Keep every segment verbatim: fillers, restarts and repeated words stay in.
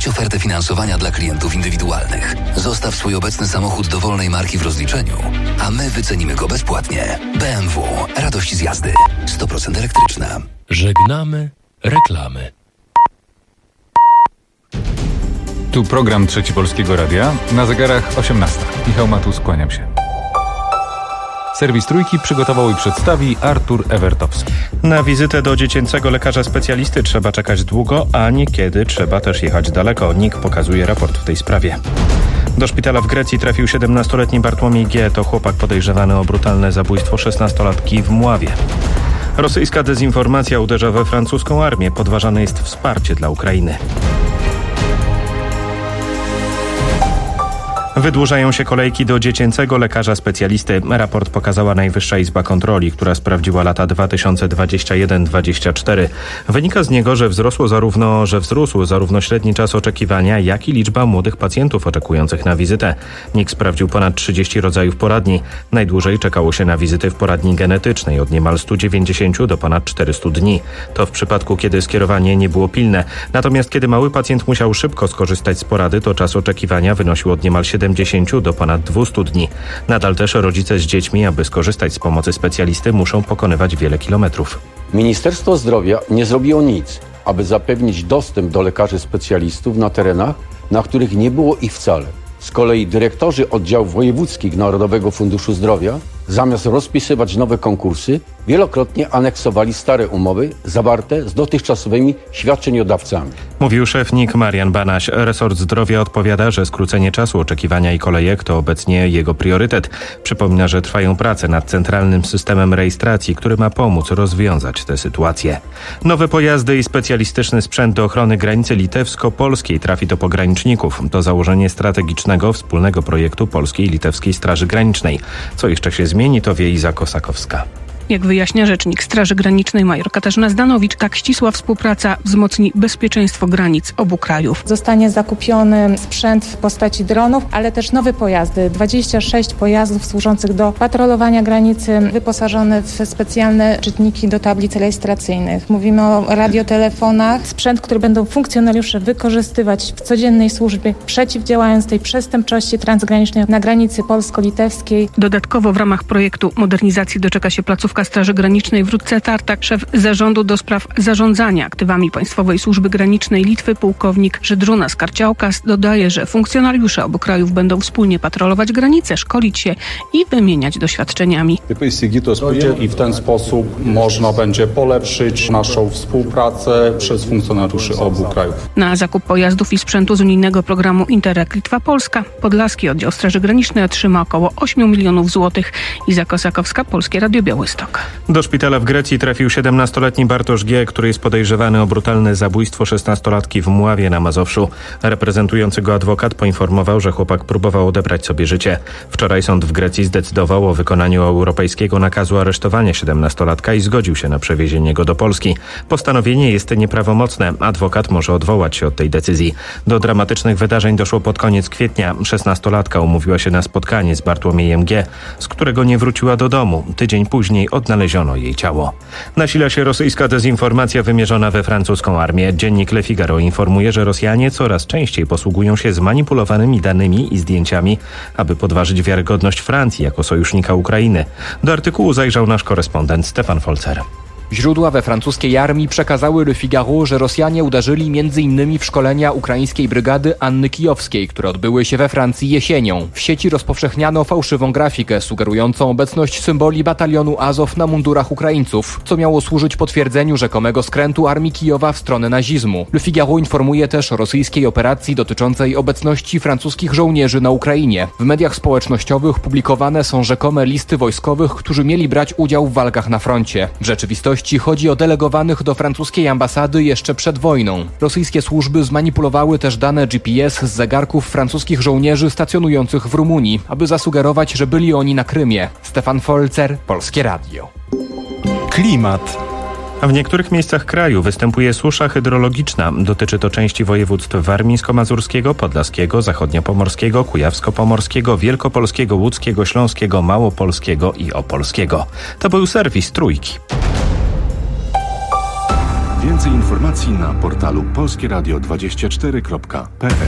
Sprawdź ofertę finansowania dla klientów indywidualnych. Zostaw swój obecny samochód dowolnej marki w rozliczeniu, a my wycenimy go bezpłatnie. B M W. Radość z jazdy. sto procent elektryczna. Żegnamy reklamy. Tu program Trzeci Polskiego Radia. Na zegarach osiemnasta. Michał Matus, kłaniam się. Serwis Trójki przygotował i przedstawi Artur Ewertowski. Na wizytę do dziecięcego lekarza specjalisty trzeba czekać długo, a niekiedy trzeba też jechać daleko. N I K pokazuje raport w tej sprawie. Do szpitala w Grecji trafił siedemnastoletni Bartłomiej G. To chłopak podejrzewany o brutalne zabójstwo szesnastolatki w Mławie. Rosyjska dezinformacja uderza we francuską armię. Podważane jest wsparcie dla Ukrainy. Wydłużają się kolejki do dziecięcego lekarza specjalisty. Raport pokazała Najwyższa Izba Kontroli, która sprawdziła lata dwa tysiące dwudziesty pierwszy do dwudziestego czwartego. Wynika z niego, że wzrosło zarówno, że wzrósł zarówno średni czas oczekiwania, jak i liczba młodych pacjentów oczekujących na wizytę. N I K sprawdził ponad trzydzieści rodzajów poradni. Najdłużej czekało się na wizyty w poradni genetycznej, od niemal stu dziewięćdziesięciu do ponad czterystu dni. To w przypadku, kiedy skierowanie nie było pilne. Natomiast kiedy mały pacjent musiał szybko skorzystać z porady, to czas oczekiwania wynosił od niemal siedemdziesięciu do ponad dwustu dni. Nadal też rodzice z dziećmi, aby skorzystać z pomocy specjalisty, muszą pokonywać wiele kilometrów. Ministerstwo Zdrowia nie zrobiło nic, aby zapewnić dostęp do lekarzy specjalistów na terenach, na których nie było ich wcale. Z kolei dyrektorzy oddziałów wojewódzkich Narodowego Funduszu Zdrowia, zamiast rozpisywać nowe konkursy, wielokrotnie aneksowali stare umowy zawarte z dotychczasowymi świadczeniodawcami. Mówił szef N I K Marian Banaś. Resort Zdrowia odpowiada, że skrócenie czasu oczekiwania i kolejek to obecnie jego priorytet. Przypomina, że trwają prace nad centralnym systemem rejestracji, który ma pomóc rozwiązać tę sytuację. Nowe pojazdy i specjalistyczny sprzęt do ochrony granicy litewsko-polskiej trafi do pograniczników. To założenie strategicznego wspólnego projektu Polskiej i Litewskiej Straży Granicznej. Co jeszcze się zmieni, to wie Iza Kosakowska. Jak wyjaśnia rzecznik Straży Granicznej major Katarzyna Zdanowicz, tak ścisła współpraca wzmocni bezpieczeństwo granic obu krajów. Zostanie zakupiony sprzęt w postaci dronów, ale też nowe pojazdy. dwadzieścia sześć pojazdów służących do patrolowania granicy, wyposażone w specjalne czytniki do tablic rejestracyjnych. Mówimy o radiotelefonach, sprzęt, który będą funkcjonariusze wykorzystywać w codziennej służbie, przeciwdziałając tej przestępczości transgranicznej na granicy polsko-litewskiej. Dodatkowo w ramach projektu modernizacji doczeka się placówka Straży Granicznej w Rudce Tartak. Szef Zarządu do Spraw Zarządzania Aktywami Państwowej Służby Granicznej Litwy pułkownik Żydrunas Karciałkas dodaje, że funkcjonariusze obu krajów będą wspólnie patrolować granice, szkolić się i wymieniać doświadczeniami. I w ten sposób można będzie polepszyć naszą współpracę przez funkcjonariuszy obu krajów. Na zakup pojazdów i sprzętu z unijnego programu Interreg Litwa-Polska Podlaski Oddział Straży Granicznej otrzyma około ośmiu milionów złotych. Iza Kosakowska, Polskie Radio Białystok. Do szpitala w Grecji trafił siedemnastoletni Bartosz G., który jest podejrzewany o brutalne zabójstwo szesnastolatki w Mławie na Mazowszu. Reprezentujący go adwokat poinformował, że chłopak próbował odebrać sobie życie. Wczoraj sąd w Grecji zdecydował o wykonaniu europejskiego nakazu aresztowania siedemnastolatka i zgodził się na przewiezienie go do Polski. Postanowienie jest nieprawomocne. Adwokat może odwołać się od tej decyzji. Do dramatycznych wydarzeń doszło pod koniec kwietnia. Szesnastolatka umówiła się na spotkanie z Bartłomiejem G., z którego nie wróciła do domu. Tydzień później odnaleziono jej ciało. Nasila się rosyjska dezinformacja wymierzona we francuską armię. Dziennik Le Figaro informuje, że Rosjanie coraz częściej posługują się zmanipulowanymi danymi i zdjęciami, aby podważyć wiarygodność Francji jako sojusznika Ukrainy. Do artykułu zajrzał nasz korespondent Stefan Folzer. Źródła we francuskiej armii przekazały Le Figaro, że Rosjanie uderzyli między innymi w szkolenia ukraińskiej brygady Anny Kijowskiej, które odbyły się we Francji jesienią. W sieci rozpowszechniano fałszywą grafikę sugerującą obecność symboli batalionu Azow na mundurach Ukraińców, co miało służyć potwierdzeniu rzekomego skrętu armii Kijowa w stronę nazizmu. Le Figaro informuje też o rosyjskiej operacji dotyczącej obecności francuskich żołnierzy na Ukrainie. W mediach społecznościowych publikowane są rzekome listy wojskowych, którzy mieli brać udział w walkach na froncie. W rzeczywistości chodzi o delegowanych do francuskiej ambasady jeszcze przed wojną. Rosyjskie służby zmanipulowały też dane G P S z zegarków francuskich żołnierzy stacjonujących w Rumunii, aby zasugerować, że byli oni na Krymie. Stefan Folzer, Polskie Radio. Klimat. W niektórych miejscach kraju występuje susza hydrologiczna. Dotyczy to części województw warmińsko-mazurskiego, podlaskiego, zachodniopomorskiego, kujawsko-pomorskiego, wielkopolskiego, łódzkiego, śląskiego, małopolskiego i opolskiego. To był serwis Trójki. Więcej informacji na portalu polskie radio dwadzieścia cztery kropka p l.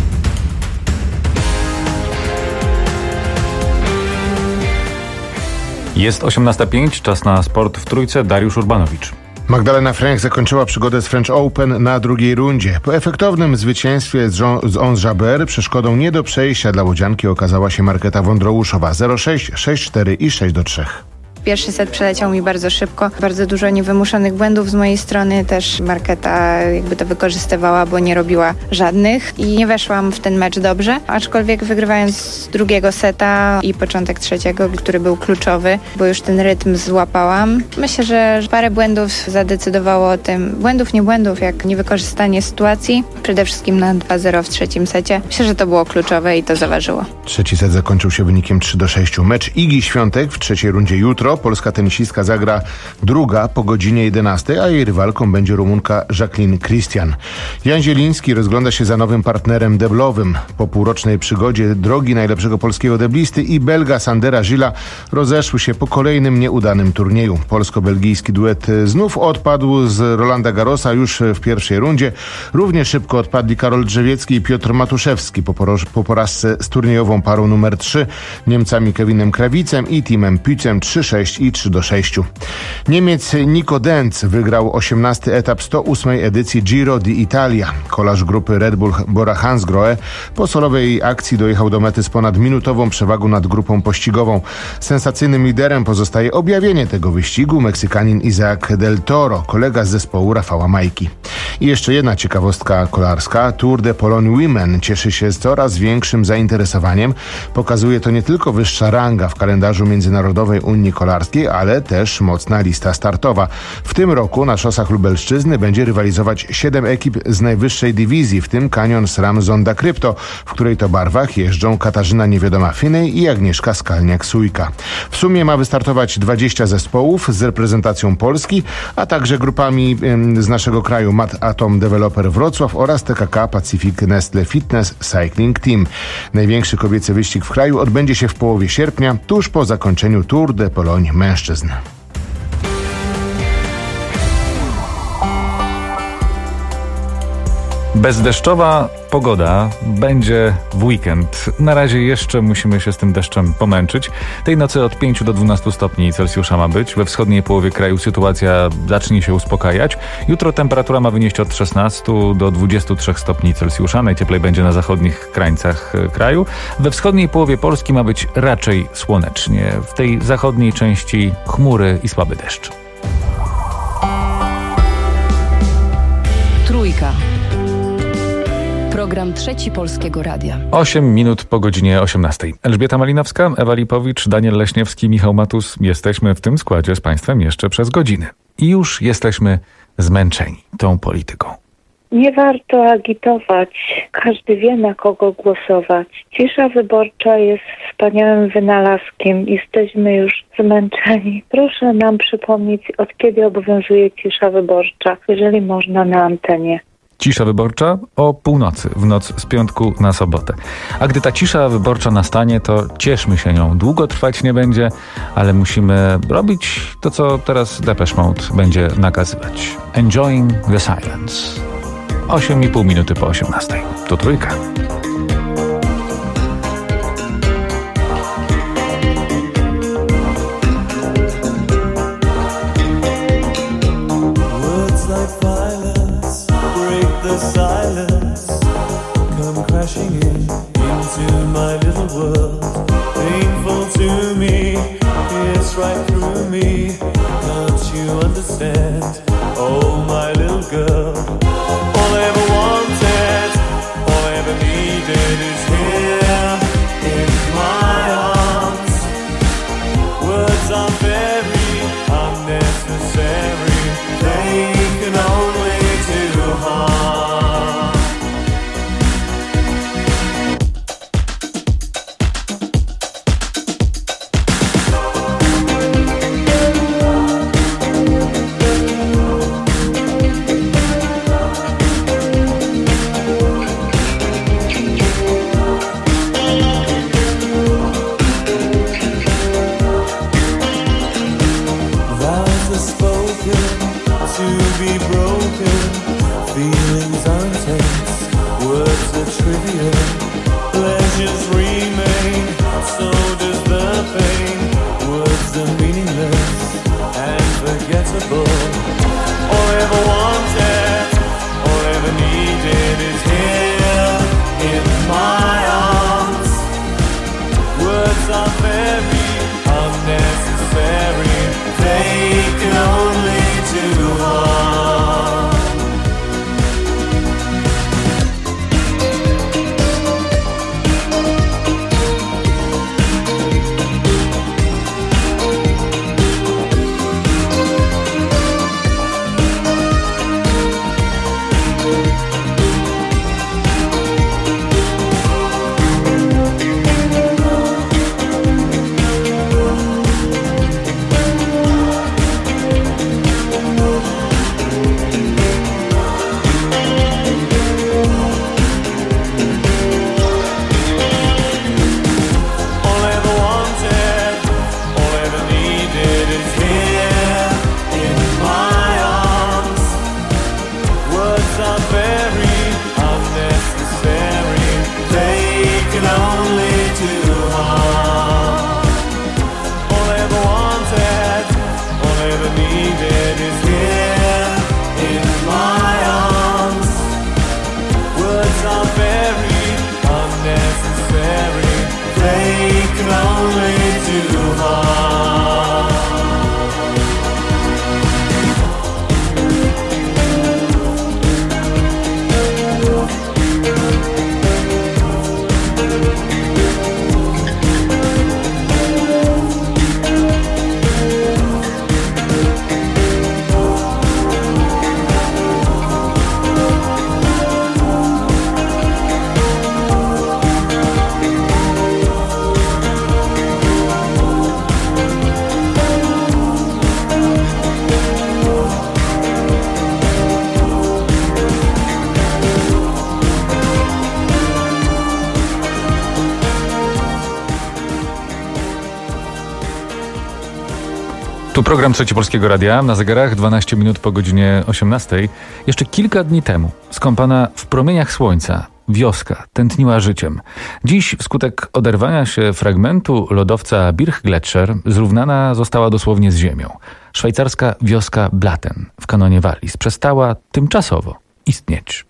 Jest osiemnasta pięć, czas na sport w Trójce. Dariusz Urbanowicz. Magdalena Fręch zakończyła przygodę z French Open na drugiej rundzie. Po efektownym zwycięstwie z Ons Jabeur przeszkodą nie do przejścia dla łodzianki okazała się Marketa Wondrouszowa zero sześć, sześć cztery i sześć do trzech. Pierwszy set przeleciał mi bardzo szybko, bardzo dużo niewymuszonych błędów z mojej strony, też Marketa jakby to wykorzystywała, bo nie robiła żadnych i nie weszłam w ten mecz dobrze, aczkolwiek wygrywając drugiego seta i początek trzeciego, który był kluczowy, bo już ten rytm złapałam. Myślę, że parę błędów zadecydowało o tym, błędów, nie błędów, jak niewykorzystanie sytuacji, przede wszystkim na dwa zero w trzecim secie. Myślę, że to było kluczowe i to zaważyło. Trzeci set zakończył się wynikiem trzy do sześciu. Mecz Igi Świątek w trzeciej rundzie jutro. Polska tenisistka zagra druga po godzinie jedenastej, a jej rywalką będzie Rumunka Jacqueline Christian. Jan Zieliński rozgląda się za nowym partnerem deblowym. Po półrocznej przygodzie drogi najlepszego polskiego deblisty i Belga Sandera Gilla rozeszły się po kolejnym nieudanym turnieju. Polsko-belgijski duet znów odpadł z Rolanda Garrosa już w pierwszej rundzie. Równie szybko odpadli Karol Drzewiecki i Piotr Matuszewski po, poroż- po porażce z turniejową parą numer trzy, Niemcami Kevinem Krawicem i Timem Pützem trzy sześć i trzy do sześciu. Niemiec Nico Denz wygrał osiemnasty etap sto ósmej edycji Giro d'Italia. Kolarz grupy Red Bull Bora Hansgrohe po solowej akcji dojechał do mety z ponad minutową przewagą nad grupą pościgową. Sensacyjnym liderem pozostaje objawienie tego wyścigu Meksykanin Isaac del Toro, kolega z zespołu Rafała Majki. I jeszcze jedna ciekawostka kolarska. Tour de Pologne Women cieszy się z coraz większym zainteresowaniem. Pokazuje to nie tylko wyższa ranga w kalendarzu Międzynarodowej Unii Kolarskiej, ale też mocna lista startowa. W tym roku na szosach Lubelszczyzny będzie rywalizować siedem ekip z najwyższej dywizji, w tym Canyon SRAM Zonda Krypto, w której to barwach jeżdżą Katarzyna Niewiadoma-Finej i Agnieszka Skalniak-Sujka. W sumie ma wystartować dwadzieścia zespołów z reprezentacją Polski, a także grupami ym, z naszego kraju Mat Atom Developer Wrocław oraz T K K Pacific Nestle Fitness Cycling Team. Największy kobiecy wyścig w kraju odbędzie się w połowie sierpnia, tuż po zakończeniu Tour de Pologne mężczyzn. Bezdeszczowa pogoda będzie w weekend. Na razie jeszcze musimy się z tym deszczem pomęczyć. Tej nocy od pięciu do dwunastu stopni Celsjusza ma być. We wschodniej połowie kraju sytuacja zacznie się uspokajać. Jutro temperatura ma wynieść od szesnastu do dwudziestu trzech stopni Celsjusza. Najcieplej będzie na zachodnich krańcach kraju. We wschodniej połowie Polski ma być raczej słonecznie. W tej zachodniej części chmury i słaby deszcz. Trójka. Program Trzeci Polskiego Radia. osiem minut po godzinie osiemnastej. Elżbieta Malinowska, Ewa Lipowicz, Daniel Leśniewski, Michał Matus. Jesteśmy w tym składzie z Państwem jeszcze przez godzinę. I już jesteśmy zmęczeni tą polityką. Nie warto agitować. Każdy wie, na kogo głosować. Cisza wyborcza jest wspaniałym wynalazkiem. Jesteśmy już zmęczeni. Proszę nam przypomnieć, od kiedy obowiązuje cisza wyborcza, jeżeli można na antenie. Cisza wyborcza o północy, w noc z piątku na sobotę. A gdy ta cisza wyborcza nastanie, to cieszmy się nią. Długo trwać nie będzie, ale musimy robić to, co teraz Depeche Mode będzie nakazywać. Enjoying the silence. osiem i pół minuty po osiemnastej. To Trójka. The silence come crashing in into my little world. Painful to me, it's right through me. Can't you understand? Oh, my little girl. All I ever wanted, all I ever needed. Words are trivial, pleasures remain, so does the pain. Words are meaningless and forgettable. All I ever wanted, all I ever needed is here in my arms. Words are very unnecessary, they can only do harm. Tu program Trzeci Polskiego Radia, na zegarach dwanaście minut po godzinie osiemnastej. Jeszcze kilka dni temu, skąpana w promieniach słońca, wioska tętniła życiem. Dziś wskutek oderwania się fragmentu lodowca Birchgletscher zrównana została dosłownie z ziemią. Szwajcarska wioska Blatten w kanonie Wallis przestała tymczasowo istnieć.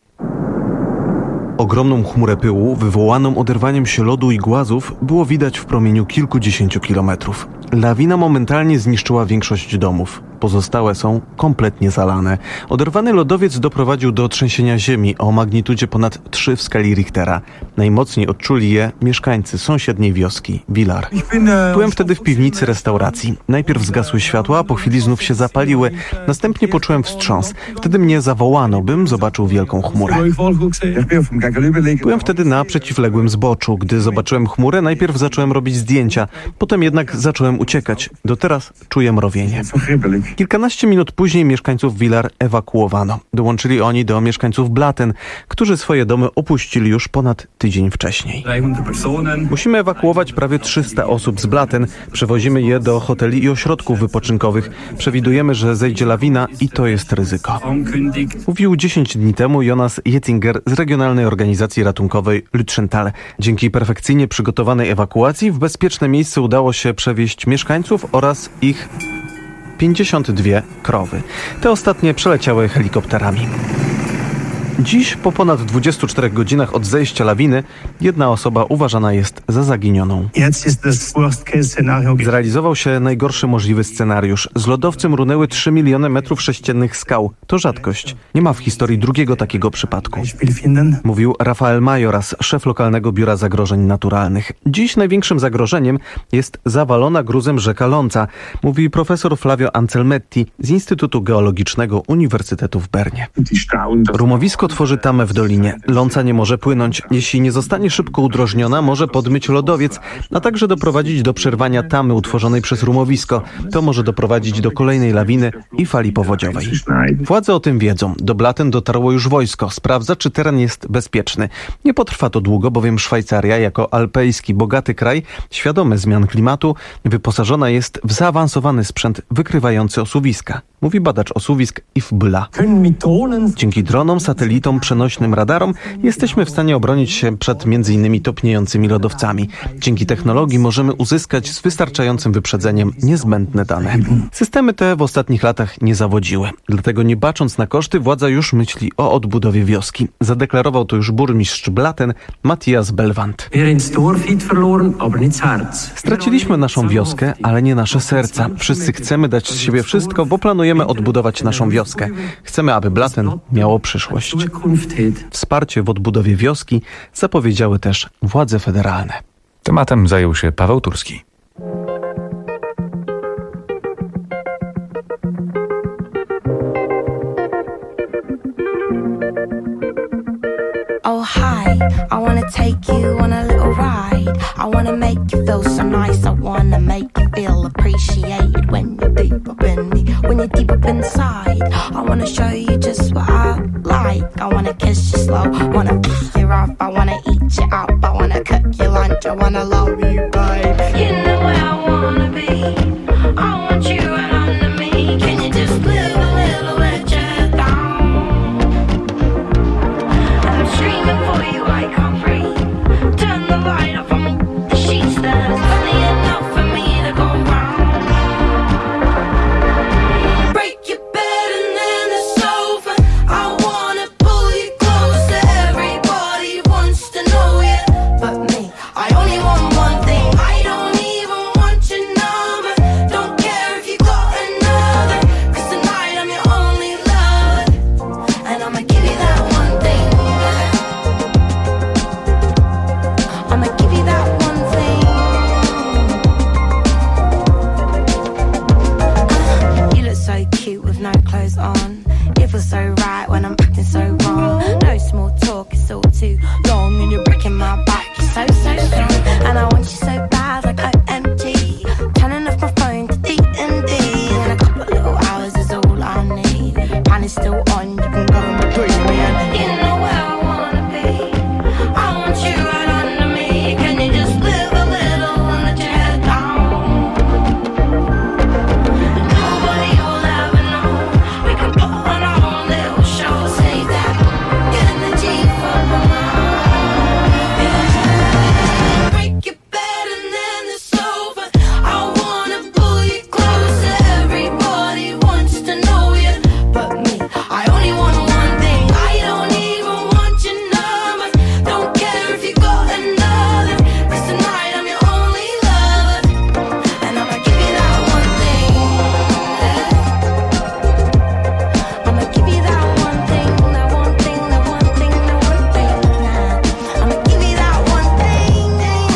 Ogromną chmurę pyłu, wywołaną oderwaniem się lodu i głazów, było widać w promieniu kilkudziesięciu kilometrów. Lawina momentalnie zniszczyła większość domów. Pozostałe są kompletnie zalane. Oderwany lodowiec doprowadził do trzęsienia ziemi o magnitudzie ponad trzy w skali Richtera. Najmocniej odczuli je mieszkańcy sąsiedniej wioski, Villars. Byłem wtedy w piwnicy restauracji. Najpierw zgasły światła, po chwili znów się zapaliły. Następnie poczułem wstrząs. Wtedy mnie zawołano, bym zobaczył wielką chmurę. Byłem wtedy na przeciwległym zboczu. Gdy zobaczyłem chmurę, najpierw zacząłem robić zdjęcia. Potem jednak zacząłem uciekać. Do teraz czuję mrowienie. Kilkanaście minut później mieszkańców Villars ewakuowano. Dołączyli oni do mieszkańców Blatten, którzy swoje domy opuścili już ponad tydzień wcześniej. Musimy ewakuować prawie trzysta osób z Blatten. Przewozimy je do hoteli i ośrodków wypoczynkowych. Przewidujemy, że zejdzie lawina i to jest ryzyko. Mówił dziesięć dni temu Jonas Jettinger z regionalnej organizacji ratunkowej Lütschental. Dzięki perfekcyjnie przygotowanej ewakuacji w bezpieczne miejsce udało się przewieźć mieszkańców oraz ich pięćdziesiąt dwie krowy. Te ostatnie przeleciały helikopterami. Dziś, po ponad dwudziestu czterech godzinach od zejścia lawiny, jedna osoba uważana jest za zaginioną. Zrealizował się najgorszy możliwy scenariusz. Z lodowcem runęły trzy miliony metrów sześciennych skał. To rzadkość. Nie ma w historii drugiego takiego przypadku. Mówił Rafael Majoras, szef lokalnego biura zagrożeń naturalnych. Dziś największym zagrożeniem jest zawalona gruzem rzeka Lonca, mówi profesor Flavio Ancelmetti z Instytutu Geologicznego Uniwersytetu w Bernie. Rumowisko tworzy tamę w dolinie. Lonca nie może płynąć. Jeśli nie zostanie szybko udrożniona, może podmyć lodowiec, a także doprowadzić do przerwania tamy utworzonej przez rumowisko. To może doprowadzić do kolejnej lawiny i fali powodziowej. Władze o tym wiedzą. Do Blatten dotarło już wojsko. Sprawdza, czy teren jest bezpieczny. Nie potrwa to długo, bowiem Szwajcaria, jako alpejski, bogaty kraj, świadomy zmian klimatu, wyposażona jest w zaawansowany sprzęt wykrywający osuwiska, mówi badacz osuwisk Yves Byla. Dzięki dronom, satelitom, przenośnym radarom jesteśmy w stanie obronić się przed między innymi topniejącymi lodowcami. Dzięki technologii możemy uzyskać z wystarczającym wyprzedzeniem niezbędne dane. Systemy te w ostatnich latach nie zawodziły. Dlatego nie bacząc na koszty, władza już myśli o odbudowie wioski. Zadeklarował to już burmistrz Blatten, Matthias Belwand. Straciliśmy naszą wioskę, ale nie nasze serca. Wszyscy chcemy dać z siebie wszystko, bo planujemy odbudować naszą wioskę. Chcemy, aby Blatten miało przyszłość. Wsparcie w odbudowie wioski zapowiedziały też władze federalne. Tematem zajął się Paweł Turski. Oh hi, I wanna take you on a little ride. I wanna make you feel so nice. I wanna make you feel appreciated when you're deep up in me, when you're deep up inside. I wanna show you just what I like. I wanna kiss you slow, wanna pick you up. I wanna eat you up, I wanna cook your lunch. I wanna love you, babe. You know where I wanna be. I want you right under me. Can you just live a little let your head down? I'm streaming for you, I can't breathe. Turn the light off on the sheets. There's plenty enough for me to go round. Break your bed and then the sofa. I wanna pull you closer. Everybody wants to know you, but me, I only want one thing. I don't even want your number. Don't care if you got another, 'cause tonight I'm your only lover, and I'ma give you that one thing. I'ma give you that one thing. Uh, you look so cute with no clothes on. It feels so right when I'm acting so wrong. No small talk, it's all too long, and you're breaking my back. You're so, so strong, and I want you so bad, like O M G. Turning off my phone to D and D, and a couple of little hours is all I need. Pan is still on, you can go and breathe me in. You know where I wanna be. I want you right under me. Can you just live a little and let your head down? Nobody will ever know. We can put on our own little show. Save that energy for the mind. Break your bed and then the sofa. I wanna pull you closer. Everybody wants to know you, but me, I only want one thing. I don't even want your number. Don't care if you got another, 'cause tonight I'm your only lover, and I'ma give you that one thing. I'ma give you that one thing, that one thing, that one thing, that one thing. I'ma give you that one thing.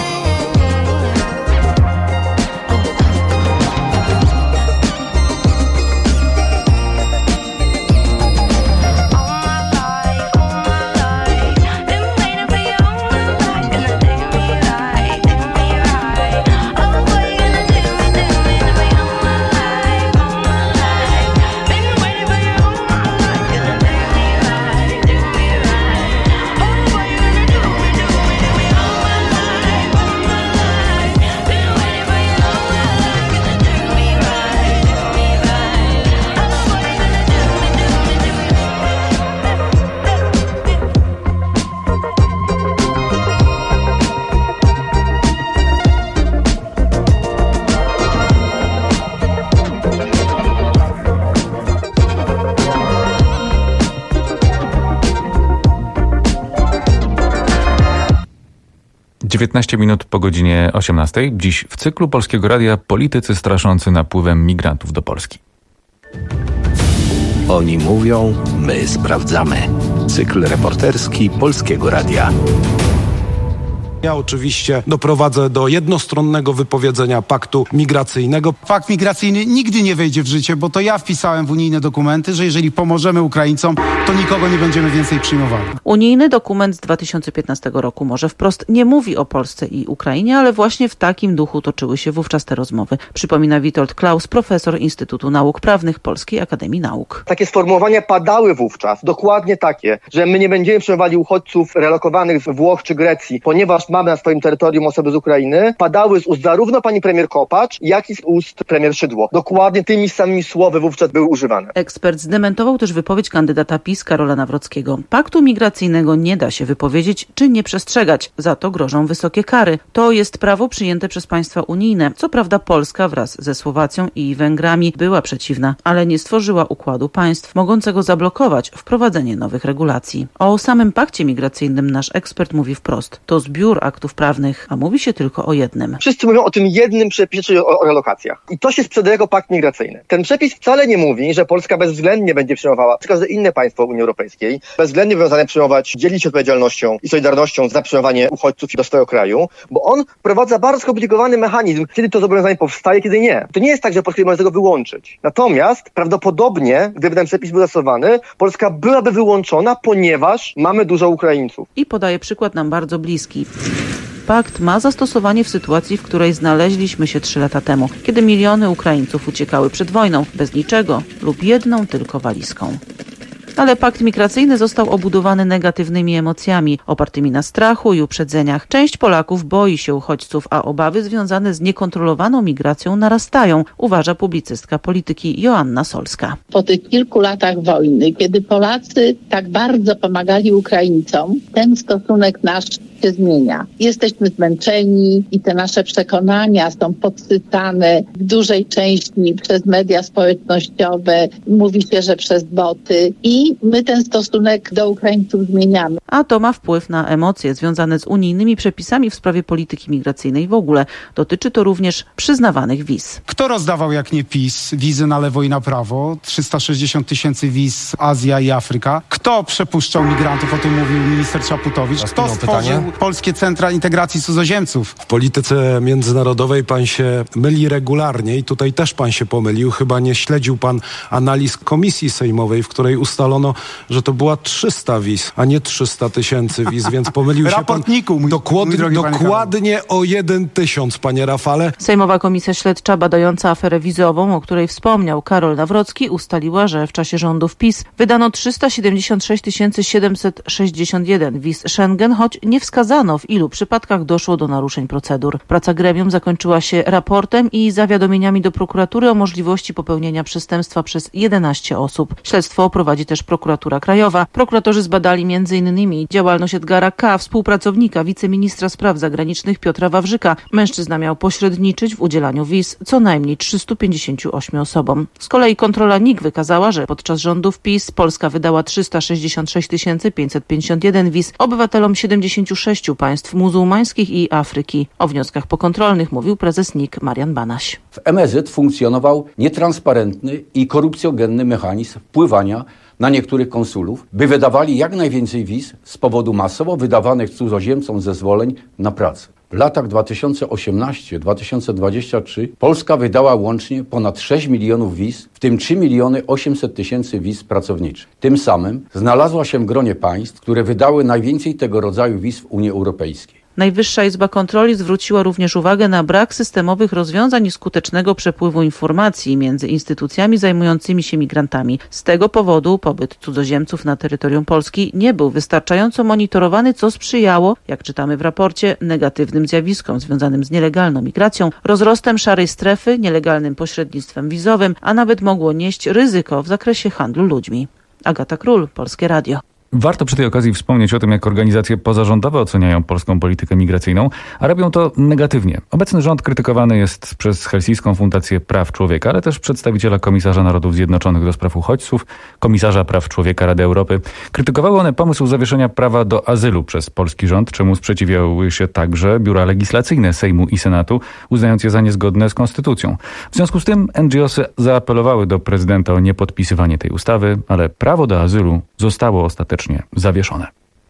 dziewiętnaście minut po godzinie osiemnastej. Dziś w cyklu Polskiego Radia politycy straszący napływem migrantów do Polski. Oni mówią, my sprawdzamy. Cykl reporterski Polskiego Radia. Ja oczywiście doprowadzę do jednostronnego wypowiedzenia paktu migracyjnego. Pakt migracyjny nigdy nie wejdzie w życie, bo to ja wpisałem w unijne dokumenty, że jeżeli pomożemy Ukraińcom, to nikogo nie będziemy więcej przyjmowali. Unijny dokument z dwa tysiące piętnastego roku może wprost nie mówi o Polsce i Ukrainie, ale właśnie w takim duchu toczyły się wówczas te rozmowy. Przypomina Witold Klaus, profesor Instytutu Nauk Prawnych Polskiej Akademii Nauk. Takie sformułowania padały wówczas, dokładnie takie, że my nie będziemy przyjmowali uchodźców relokowanych z Włoch czy Grecji, ponieważ mamy na swoim terytorium osoby z Ukrainy, padały z ust zarówno pani premier Kopacz, jak i z ust premier Szydło. Dokładnie tymi samymi słowy wówczas były używane. Ekspert zdementował też wypowiedź kandydata PiS Karola Nawrockiego. Paktu migracyjnego nie da się wypowiedzieć czy nie przestrzegać. Za to grożą wysokie kary. To jest prawo przyjęte przez państwa unijne. Co prawda Polska wraz ze Słowacją i Węgrami była przeciwna, ale nie stworzyła układu państw mogącego zablokować wprowadzenie nowych regulacji. O samym pakcie migracyjnym nasz ekspert mówi wprost. To zbiór aktów prawnych, a mówi się tylko o jednym. Wszyscy mówią o tym jednym przepisie, czyli o, o relokacjach. I to się sprzedaje jako pakt migracyjny. Ten przepis wcale nie mówi, że Polska bezwzględnie będzie przyjmowała, czy każde inne państwo Unii Europejskiej, bezwzględnie wywiązane przyjmować, dzielić się odpowiedzialnością i solidarnością za przyjmowanie uchodźców do swojego kraju, bo on wprowadza bardzo skomplikowany mechanizm, kiedy to zobowiązanie powstaje, kiedy nie. To nie jest tak, że Polska nie może tego wyłączyć. Natomiast prawdopodobnie, gdyby ten przepis był zastosowany, Polska byłaby wyłączona, ponieważ mamy dużo Ukraińców. I podaje przykład nam bardzo bliski. Pakt ma zastosowanie w sytuacji, w której znaleźliśmy się trzy lata temu, kiedy miliony Ukraińców uciekały przed wojną, bez niczego lub jedną tylko walizką. Ale pakt migracyjny został obudowany negatywnymi emocjami, opartymi na strachu i uprzedzeniach. Część Polaków boi się uchodźców, a obawy związane z niekontrolowaną migracją narastają, uważa publicystka polityki Joanna Solska. Po tych kilku latach wojny, kiedy Polacy tak bardzo pomagali Ukraińcom, ten stosunek nasz się zmienia. Jesteśmy zmęczeni i te nasze przekonania są podsycane w dużej części przez media społecznościowe, mówi się, że przez boty i my ten stosunek do Ukraińców zmieniamy. A to ma wpływ na emocje związane z unijnymi przepisami w sprawie polityki migracyjnej w ogóle. Dotyczy to również przyznawanych wiz. Kto rozdawał jak nie PiS wizy na lewo i na prawo? trzysta sześćdziesiąt tysięcy wiz Azja i Afryka. Kto przepuszczał migrantów? O tym mówił minister Czaputowicz. Kto stworzył Polskie Centra Integracji Cudzoziemców? W polityce międzynarodowej pan się myli regularnie i tutaj też pan się pomylił. Chyba nie śledził pan analiz komisji sejmowej, w której ustalono, że to była trzysta wiz, a nie trzysta tysięcy wiz, więc pomylił się pan Raportniku, mój, dokładnie, mój dokładnie o jeden tysiąc, panie Rafale. Sejmowa Komisja Śledcza badająca aferę wizową, o której wspomniał Karol Nawrocki, ustaliła, że w czasie rządów PiS wydano trzysta siedemdziesiąt sześć tysięcy siedemset sześćdziesiąt jeden wiz Schengen, choć nie wskazano, w ilu przypadkach doszło do naruszeń procedur. Praca gremium zakończyła się raportem i zawiadomieniami do prokuratury o możliwości popełnienia przestępstwa przez jedenaście osób. Śledztwo prowadzi też prokuratura krajowa. Prokuratorzy zbadali między innymi działalność Edgara K., współpracownika wiceministra spraw zagranicznych Piotra Wawrzyka. Mężczyzna miał pośredniczyć w udzielaniu wiz co najmniej trzystu pięćdziesięciu ośmiu osobom. Z kolei kontrola N I K wykazała, że podczas rządów PiS Polska wydała trzysta sześćdziesiąt sześć tysięcy pięćset pięćdziesiąt jeden wiz obywatelom siedemdziesięciu sześciu państw muzułmańskich i Afryki. O wnioskach pokontrolnych mówił prezes N I K Marian Banaś. W M S Z funkcjonował nietransparentny i korupcjogenny mechanizm wpływania na niektórych konsulów, by wydawali jak najwięcej wiz z powodu masowo wydawanych cudzoziemcom zezwoleń na pracę. W latach dwa tysiące osiemnastym do dwa tysiące dwudziestego trzeciego Polska wydała łącznie ponad sześć milionów wiz, w tym trzy miliony osiemset tysięcy wiz pracowniczych. Tym samym znalazła się w gronie państw, które wydały najwięcej tego rodzaju wiz w Unii Europejskiej. Najwyższa Izba Kontroli zwróciła również uwagę na brak systemowych rozwiązań i skutecznego przepływu informacji między instytucjami zajmującymi się migrantami. Z tego powodu pobyt cudzoziemców na terytorium Polski nie był wystarczająco monitorowany, co sprzyjało, jak czytamy w raporcie, negatywnym zjawiskom związanym z nielegalną migracją, rozrostem szarej strefy, nielegalnym pośrednictwem wizowym, a nawet mogło nieść ryzyko w zakresie handlu ludźmi. Agata Król, Polskie Radio. Warto przy tej okazji wspomnieć o tym, jak organizacje pozarządowe oceniają polską politykę migracyjną, a robią to negatywnie. Obecny rząd krytykowany jest przez Helsińską Fundację Praw Człowieka, ale też przedstawiciela Komisarza Narodów Zjednoczonych do spraw uchodźców, Komisarza Praw Człowieka Rady Europy. Krytykowały one pomysł zawieszenia prawa do azylu przez polski rząd, czemu sprzeciwiały się także biura legislacyjne Sejmu i Senatu, uznając je za niezgodne z konstytucją. W związku z tym N G Osy zaapelowały do prezydenta o niepodpisywanie tej ustawy, ale prawo do azylu zostało ostatecznie zawieszone.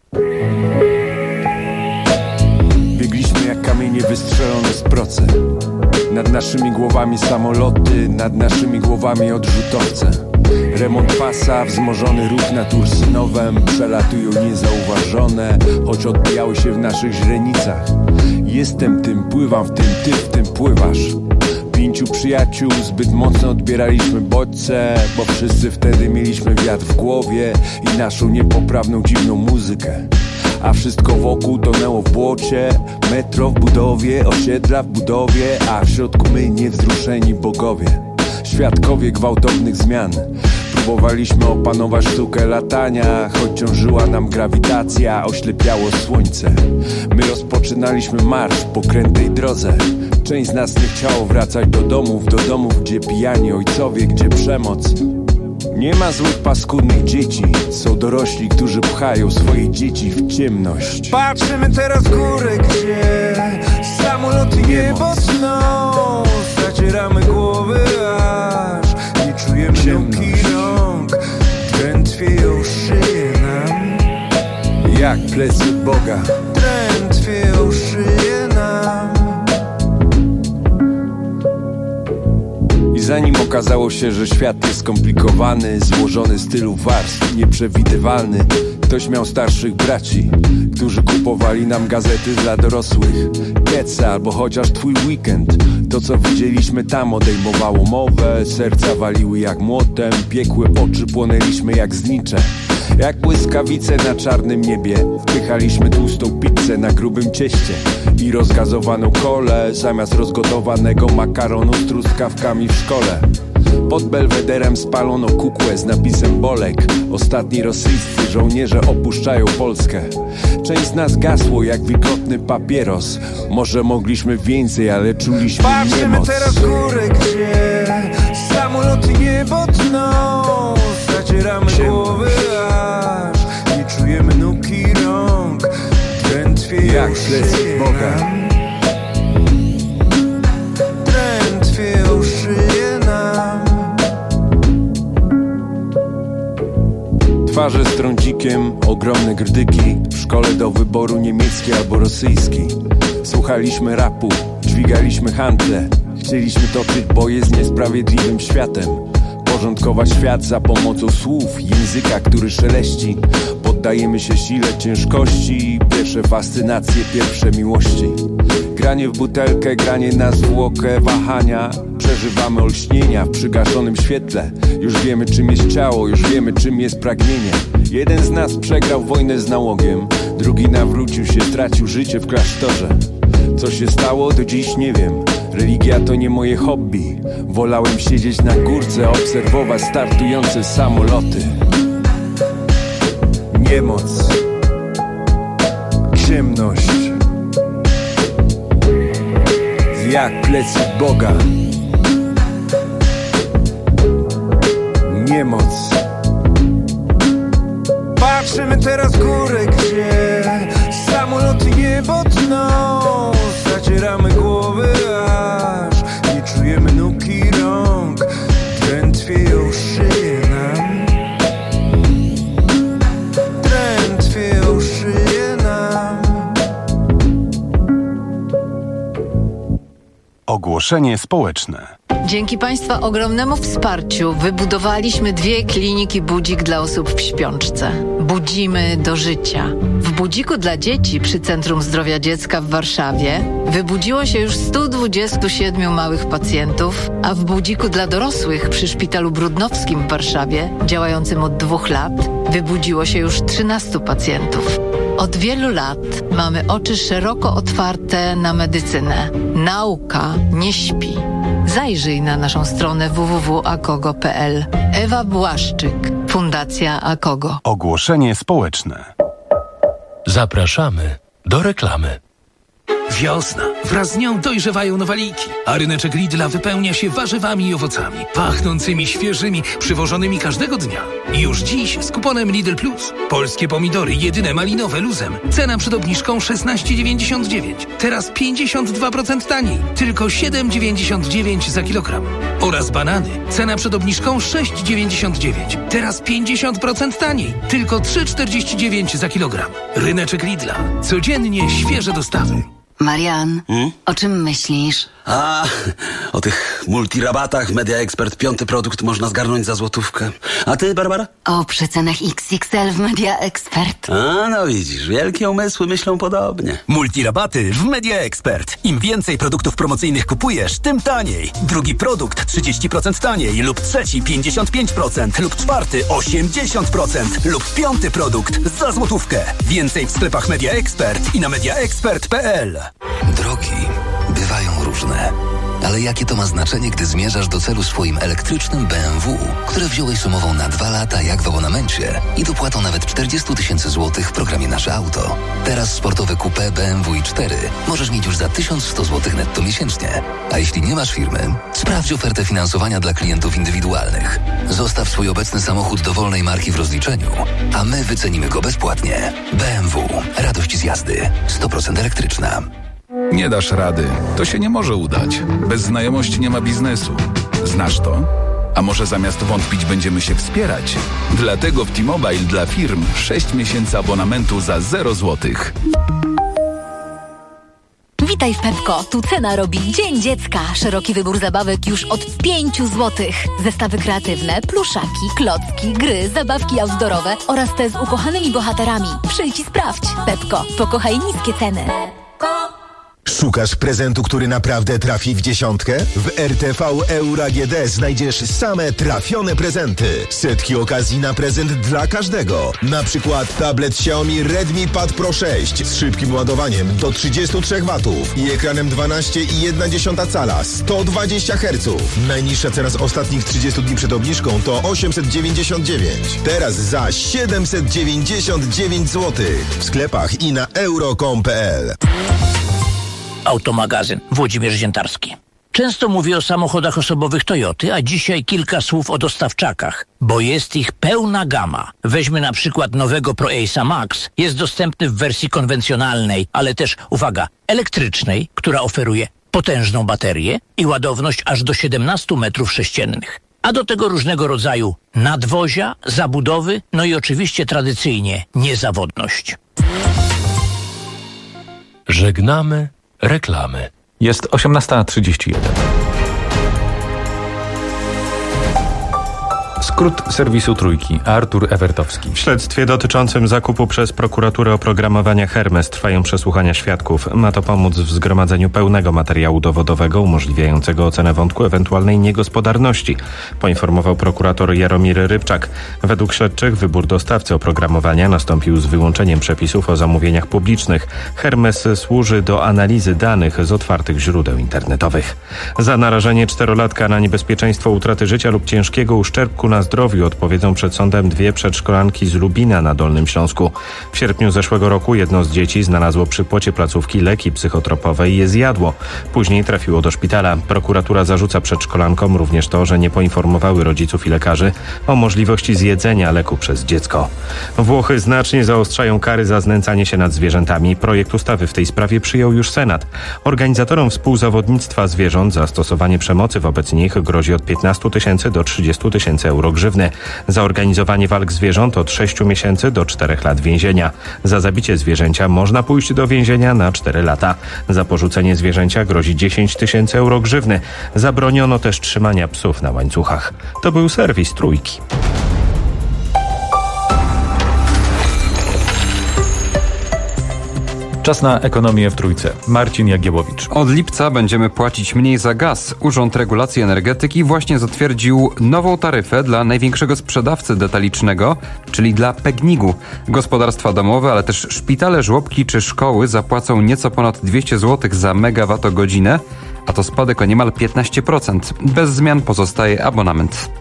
Biegliśmy jak kamienie wystrzelone z procy. Nad naszymi głowami samoloty, nad naszymi głowami odrzutowce. Remont pasa, wzmożony ruch na Tursynowem przelatują niezauważone, choć odbijały się w naszych źrenicach. Jestem tym, pływam w tym, ty w tym pływasz. Pięciu przyjaciół, zbyt mocno odbieraliśmy bodźce, bo wszyscy wtedy mieliśmy wiatr w głowie i naszą niepoprawną, dziwną muzykę. A wszystko wokół tonęło w błocie, metro w budowie, osiedla w budowie, a w środku my niewzruszeni bogowie, świadkowie gwałtownych zmian. Próbowaliśmy opanować sztukę latania, choć ciążyła nam grawitacja, oślepiało słońce. My rozpoczynaliśmy marsz po krętej drodze. Część z nas nie chciało wracać do domów, do domów, gdzie pijani ojcowie, gdzie przemoc. Nie ma złych, paskudnych dzieci, są dorośli, którzy pchają swoje dzieci w ciemność. Patrzymy teraz w górę, gdzie samoloty niebo sną. Zacieramy głowy, aż nie czujemy nóg i rąk. Drętwieją szyje nam jak plecy Boga. Drętwieją szyje nam. I zanim okazało się, że świat jest skomplikowany, złożony z tylu warstw, nieprzewidywalny, ktoś miał starszych braci, którzy kupowali nam gazety dla dorosłych. Pieca albo chociaż twój weekend. To co widzieliśmy tam odejmowało mowę, serca waliły jak młotem, piekły oczy, płonęliśmy jak znicze. Jak błyskawice na czarnym niebie, wpychaliśmy tłustą pizzę na grubym cieście i rozgazowaną kolę zamiast rozgotowanego makaronu z truskawkami w szkole. Pod Belwederem spalono kukłę z napisem Bolek. Ostatni rosyjscy żołnierze opuszczają Polskę. Część z nas gasło jak wilgotny papieros. Może mogliśmy więcej, ale czuliśmy Patrzymy niemoc. teraz w górę, gdzie samoloty niebo tną. Zacieramy głowy, aż nie czujemy nóg i rąk. Drętwieją jak plecy Boga. nam. Drętwieją szyje nam. Twarze z trądzikiem, ogromne grdyki. W szkole do wyboru niemiecki albo rosyjski. Słuchaliśmy rapu, dźwigaliśmy handle. Chcieliśmy toczyć boje z niesprawiedliwym światem. Porządkować świat za pomocą słów, języka, który szeleści. Poddajemy się sile ciężkości, pierwsze fascynacje, pierwsze miłości. Granie w butelkę, granie na zwłokę, wahania. Przeżywamy olśnienia w przygaszonym świetle. Już wiemy czym jest ciało, już wiemy czym jest pragnienie. Jeden z nas przegrał wojnę z nałogiem, drugi nawrócił się, stracił życie w klasztorze. Co się stało, do dziś nie wiem. Religia to nie moje hobby. Wolałem siedzieć na górce, obserwować startujące samoloty. Niemoc, ciemność, jak plecy Boga. Niemoc. Patrzymy teraz w górę, gdzie samoloty niebo tną. Zacieramy głowy, aż nie czujemy nóg i rąk. Drętwieją szyje nam. Drętwieją szyje nam. Ogłoszenie społeczne. Dzięki Państwa ogromnemu wsparciu wybudowaliśmy dwie kliniki Budzik dla osób w śpiączce. Budzimy do życia. W Budziku dla dzieci przy Centrum Zdrowia Dziecka w Warszawie wybudziło się już stu dwudziestu siedmiu małych pacjentów, a w Budziku dla dorosłych przy Szpitalu Brudnowskim w Warszawie, działającym od dwóch lat, wybudziło się już trzynastu pacjentów. Od wielu lat mamy oczy szeroko otwarte na medycynę. Nauka nie śpi. Zajrzyj na naszą stronę w w w kropka akogo kropka p l. Ewa Błaszczyk, Fundacja Akogo. Ogłoszenie społeczne. Zapraszamy do reklamy. Wiosna. Wraz z nią dojrzewają nowaliki, a ryneczek Lidla wypełnia się warzywami i owocami, pachnącymi, świeżymi, przywożonymi każdego dnia. I już dziś z kuponem Lidl Plus. Polskie pomidory jedyne malinowe luzem. Cena przed obniżką szesnaście dziewięćdziesiąt dziewięć. Teraz pięćdziesiąt dwa procent taniej. Tylko siedem dziewięćdziesiąt dziewięć za kilogram. Oraz banany. Cena przed obniżką sześć dziewięćdziesiąt dziewięć. Teraz pięćdziesiąt procent taniej. Tylko trzy czterdzieści dziewięć za kilogram. Ryneczek Lidla. Codziennie świeże dostawy. Marian, hmm? o czym myślisz? A, o tych multirabatach Media Expert piąty produkt można zgarnąć za złotówkę. A ty, Barbara? O przecenach X X L w Media Expert. A, no widzisz, wielkie umysły myślą podobnie. Multirabaty w Media Expert. Im więcej produktów promocyjnych kupujesz, tym taniej. Drugi produkt trzydzieści procent taniej lub trzeci pięćdziesiąt pięć procent lub czwarty osiemdziesiąt procent lub piąty produkt za złotówkę. Więcej w sklepach Media Expert i na media expert kropka p l. Drogi bywają różne. Ale jakie to ma znaczenie, gdy zmierzasz do celu swoim elektrycznym B M W, które wziąłeś sumową na dwa lata jak w abonamencie i dopłatą nawet czterdzieści tysięcy złotych w programie Nasze Auto. Teraz sportowe coupé B M W i cztery możesz mieć już za tysiąc sto złotych netto miesięcznie. A jeśli nie masz firmy, sprawdź ofertę finansowania dla klientów indywidualnych. Zostaw swój obecny samochód dowolnej marki w rozliczeniu, a my wycenimy go bezpłatnie. B M W. Radość z jazdy. sto procent elektryczna. Nie dasz rady. To się nie może udać. Bez znajomości nie ma biznesu. Znasz to? A może zamiast wątpić będziemy się wspierać? Dlatego w T-Mobile dla firm sześć miesięcy abonamentu za zero złotych. Witaj w Pepko. Tu cena robi Dzień Dziecka. Szeroki wybór zabawek już od pięciu złotych. Zestawy kreatywne, pluszaki, klocki, gry, zabawki outdoorowe oraz te z ukochanymi bohaterami. Przyjdź i sprawdź. Pepko. Pokochaj niskie ceny. Szukasz prezentu, który naprawdę trafi w dziesiątkę? W R T V Euro A G D znajdziesz same trafione prezenty. Setki okazji na prezent dla każdego. Na przykład tablet Xiaomi Redmi Pad Pro sześć z szybkim ładowaniem do trzydzieści trzy watów i ekranem dwanaście i jedna dziesiąta cala, sto dwadzieścia herców. Najniższa cena z ostatnich trzydziestu dni przed obniżką to osiemset dziewięćdziesiąt dziewięć. Teraz za siedemset dziewięćdziesiąt dziewięć złotych w sklepach i na euro kropka com kropka p l. Automagazyn. Włodzimierz Ziętarski. Często mówię o samochodach osobowych Toyoty, a dzisiaj kilka słów o dostawczakach, bo jest ich pełna gama. Weźmy na przykład nowego Pro Ace'a Max. Jest dostępny w wersji konwencjonalnej, ale też, uwaga, elektrycznej, która oferuje potężną baterię i ładowność aż do siedemnaście metrów sześciennych. A do tego różnego rodzaju nadwozia, zabudowy, no i oczywiście tradycyjnie niezawodność. Żegnamy reklamy. Jest osiemnasta trzydzieści jeden. Skrót serwisu Trójki. Artur Ewertowski. W śledztwie dotyczącym zakupu przez prokuraturę oprogramowania Hermes trwają przesłuchania świadków. Ma to pomóc w zgromadzeniu pełnego materiału dowodowego umożliwiającego ocenę wątku ewentualnej niegospodarności, poinformował prokurator Jaromir Rybczak. Według śledczych wybór dostawcy oprogramowania nastąpił z wyłączeniem przepisów o zamówieniach publicznych. Hermes służy do analizy danych z otwartych źródeł internetowych. Za narażenie czterolatka na niebezpieczeństwo utraty życia lub ciężkiego uszczerbku na zdrowiu odpowiedzą przed sądem dwie przedszkolanki z Lubina na Dolnym Śląsku. W sierpniu zeszłego roku jedno z dzieci znalazło przy płocie placówki leki psychotropowe i je zjadło. Później trafiło do szpitala. Prokuratura zarzuca przedszkolankom również to, że nie poinformowały rodziców i lekarzy o możliwości zjedzenia leku przez dziecko. Włochy znacznie zaostrzają kary za znęcanie się nad zwierzętami. Projekt ustawy w tej sprawie przyjął już Senat. Organizatorom współzawodnictwa zwierząt za stosowanie przemocy wobec nich grozi od piętnastu tysięcy do trzydziestu tysięcy euro grzywny. Za organizowanie walk zwierząt od sześciu miesięcy do czterech lat więzienia. Za zabicie zwierzęcia można pójść do więzienia na cztery lata. Za porzucenie zwierzęcia grozi dziesięć tysięcy euro grzywny. Zabroniono też trzymania psów na łańcuchach. To był serwis Trójki. Czas na ekonomię w Trójce. Marcin Jagiełowicz. Od lipca będziemy płacić mniej za gaz. Urząd Regulacji Energetyki właśnie zatwierdził nową taryfę dla największego sprzedawcy detalicznego, czyli dla P G N I G-u. Gospodarstwa domowe, ale też szpitale, żłobki czy szkoły zapłacą nieco ponad dwieście złotych za megawattogodzinę, a to spadek o niemal piętnaście procent. Bez zmian pozostaje abonament.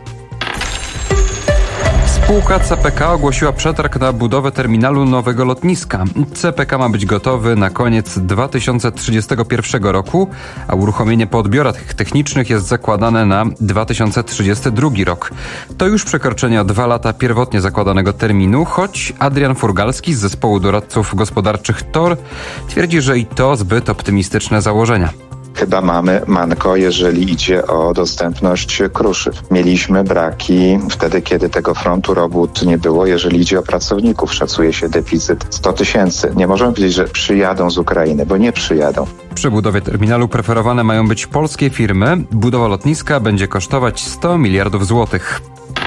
Spółka C P K ogłosiła przetarg na budowę terminalu nowego lotniska. C P K ma być gotowy na koniec dwa tysiące trzydziestego pierwszego roku, a uruchomienie po odbiorach technicznych jest zakładane na dwa tysiące trzydziesty drugi rok. To już przekroczenie o dwa lata pierwotnie zakładanego terminu, choć Adrian Furgalski z zespołu doradców gospodarczych T O R twierdzi, że i to zbyt optymistyczne założenia. chyba mamy manko, jeżeli idzie o dostępność kruszyw. Mieliśmy braki wtedy, kiedy tego frontu robót nie było. Jeżeli idzie o pracowników, szacuje się deficyt sto tysięcy. Nie możemy powiedzieć, że przyjadą z Ukrainy, bo nie przyjadą. Przy budowie terminalu preferowane mają być polskie firmy. Budowa lotniska będzie kosztować sto miliardów złotych.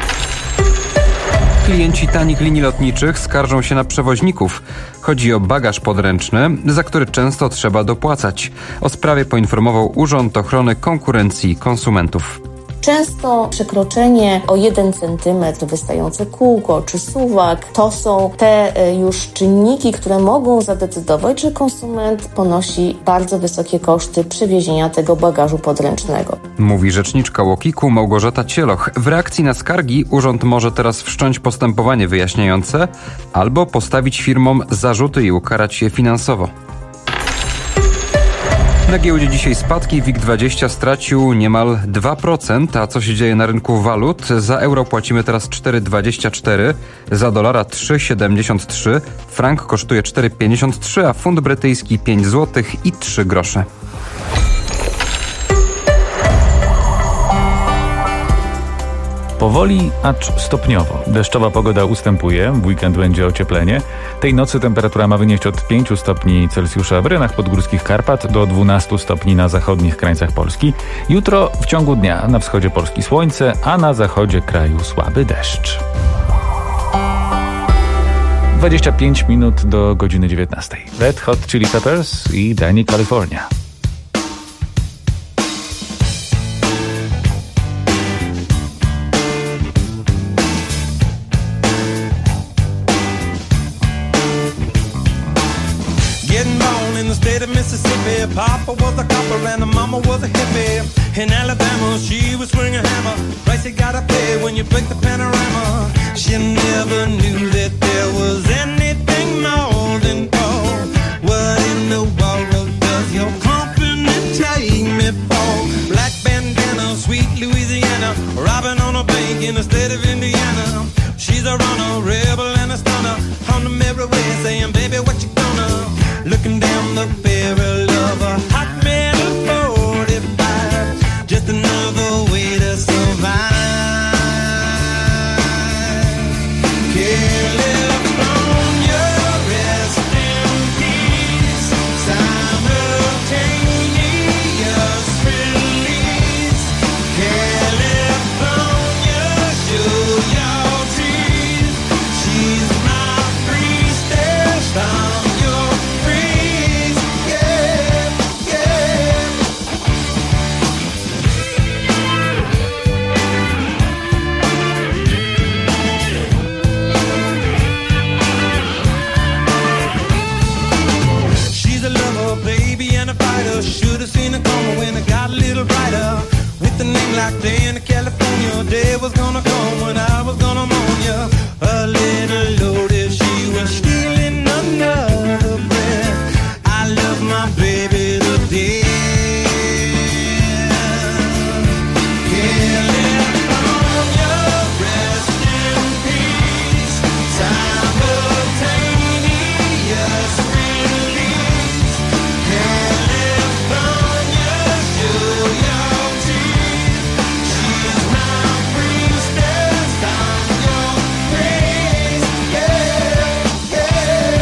Klienci tanich linii lotniczych skarżą się na przewoźników. Chodzi o bagaż podręczny, za który często trzeba dopłacać. O sprawie poinformował Urząd Ochrony Konkurencji i Konsumentów. Często przekroczenie o jeden centymetr, wystające kółko czy suwak, to są te już czynniki, które mogą zadecydować, że konsument ponosi bardzo wysokie koszty przewiezienia tego bagażu podręcznego. Mówi rzeczniczka UOKiK-u Małgorzata Cieloch. W reakcji na skargi urząd może teraz wszcząć postępowanie wyjaśniające albo postawić firmom zarzuty i ukarać je finansowo. Na giełdzie dzisiaj spadki. WIG dwadzieścia stracił niemal dwa procent. A co się dzieje na rynku walut? Za euro płacimy teraz cztery dwadzieścia cztery, za dolara trzy siedemdziesiąt trzy, frank kosztuje cztery pięćdziesiąt trzy, a funt brytyjski pięć złotych i trzy grosze. Powoli, acz stopniowo. Deszczowa pogoda ustępuje, w weekend będzie ocieplenie. Tej nocy temperatura ma wynieść od pięciu stopni Celsjusza w rejonach podgórskich Karpat do dwunastu stopni na zachodnich krańcach Polski. Jutro w ciągu dnia na wschodzie Polski słońce, a na zachodzie kraju słaby deszcz. dwadzieścia pięć minut do godziny dziewiętnastej. Red Hot Chili Peppers i Danny California. Mississippi, Papa was a copper and the mama was a hippie. In Alabama, she was swinging a hammer. Price you gotta pay when you break the panorama. She never knew that there was anything more than gold. What in the world does your company take me for? Black bandana, sweet Louisiana, robbing on a bank in the state of Indiana. She's a runner, rebel and a stunner. On the mirror way saying, baby, what you gonna? Looking down the barrel of a hot metal forty-five, just another way to survive. California, rest in peace. Simultaneous release. California, show your teeth. She's my priestess. I'm your priest. Yeah, yeah. She's a lover, baby, and a fighter. Should've seen it coming when it got a little brighter. With a name like Danny California, day was gonna come when I was gonna mourn ya. A little loaded, she was stealing another breath. I love my baby to death. California, rest in peace. Simultaneous release. California, show your teeth. She's my priestess. I'm your priest. Yeah, yeah.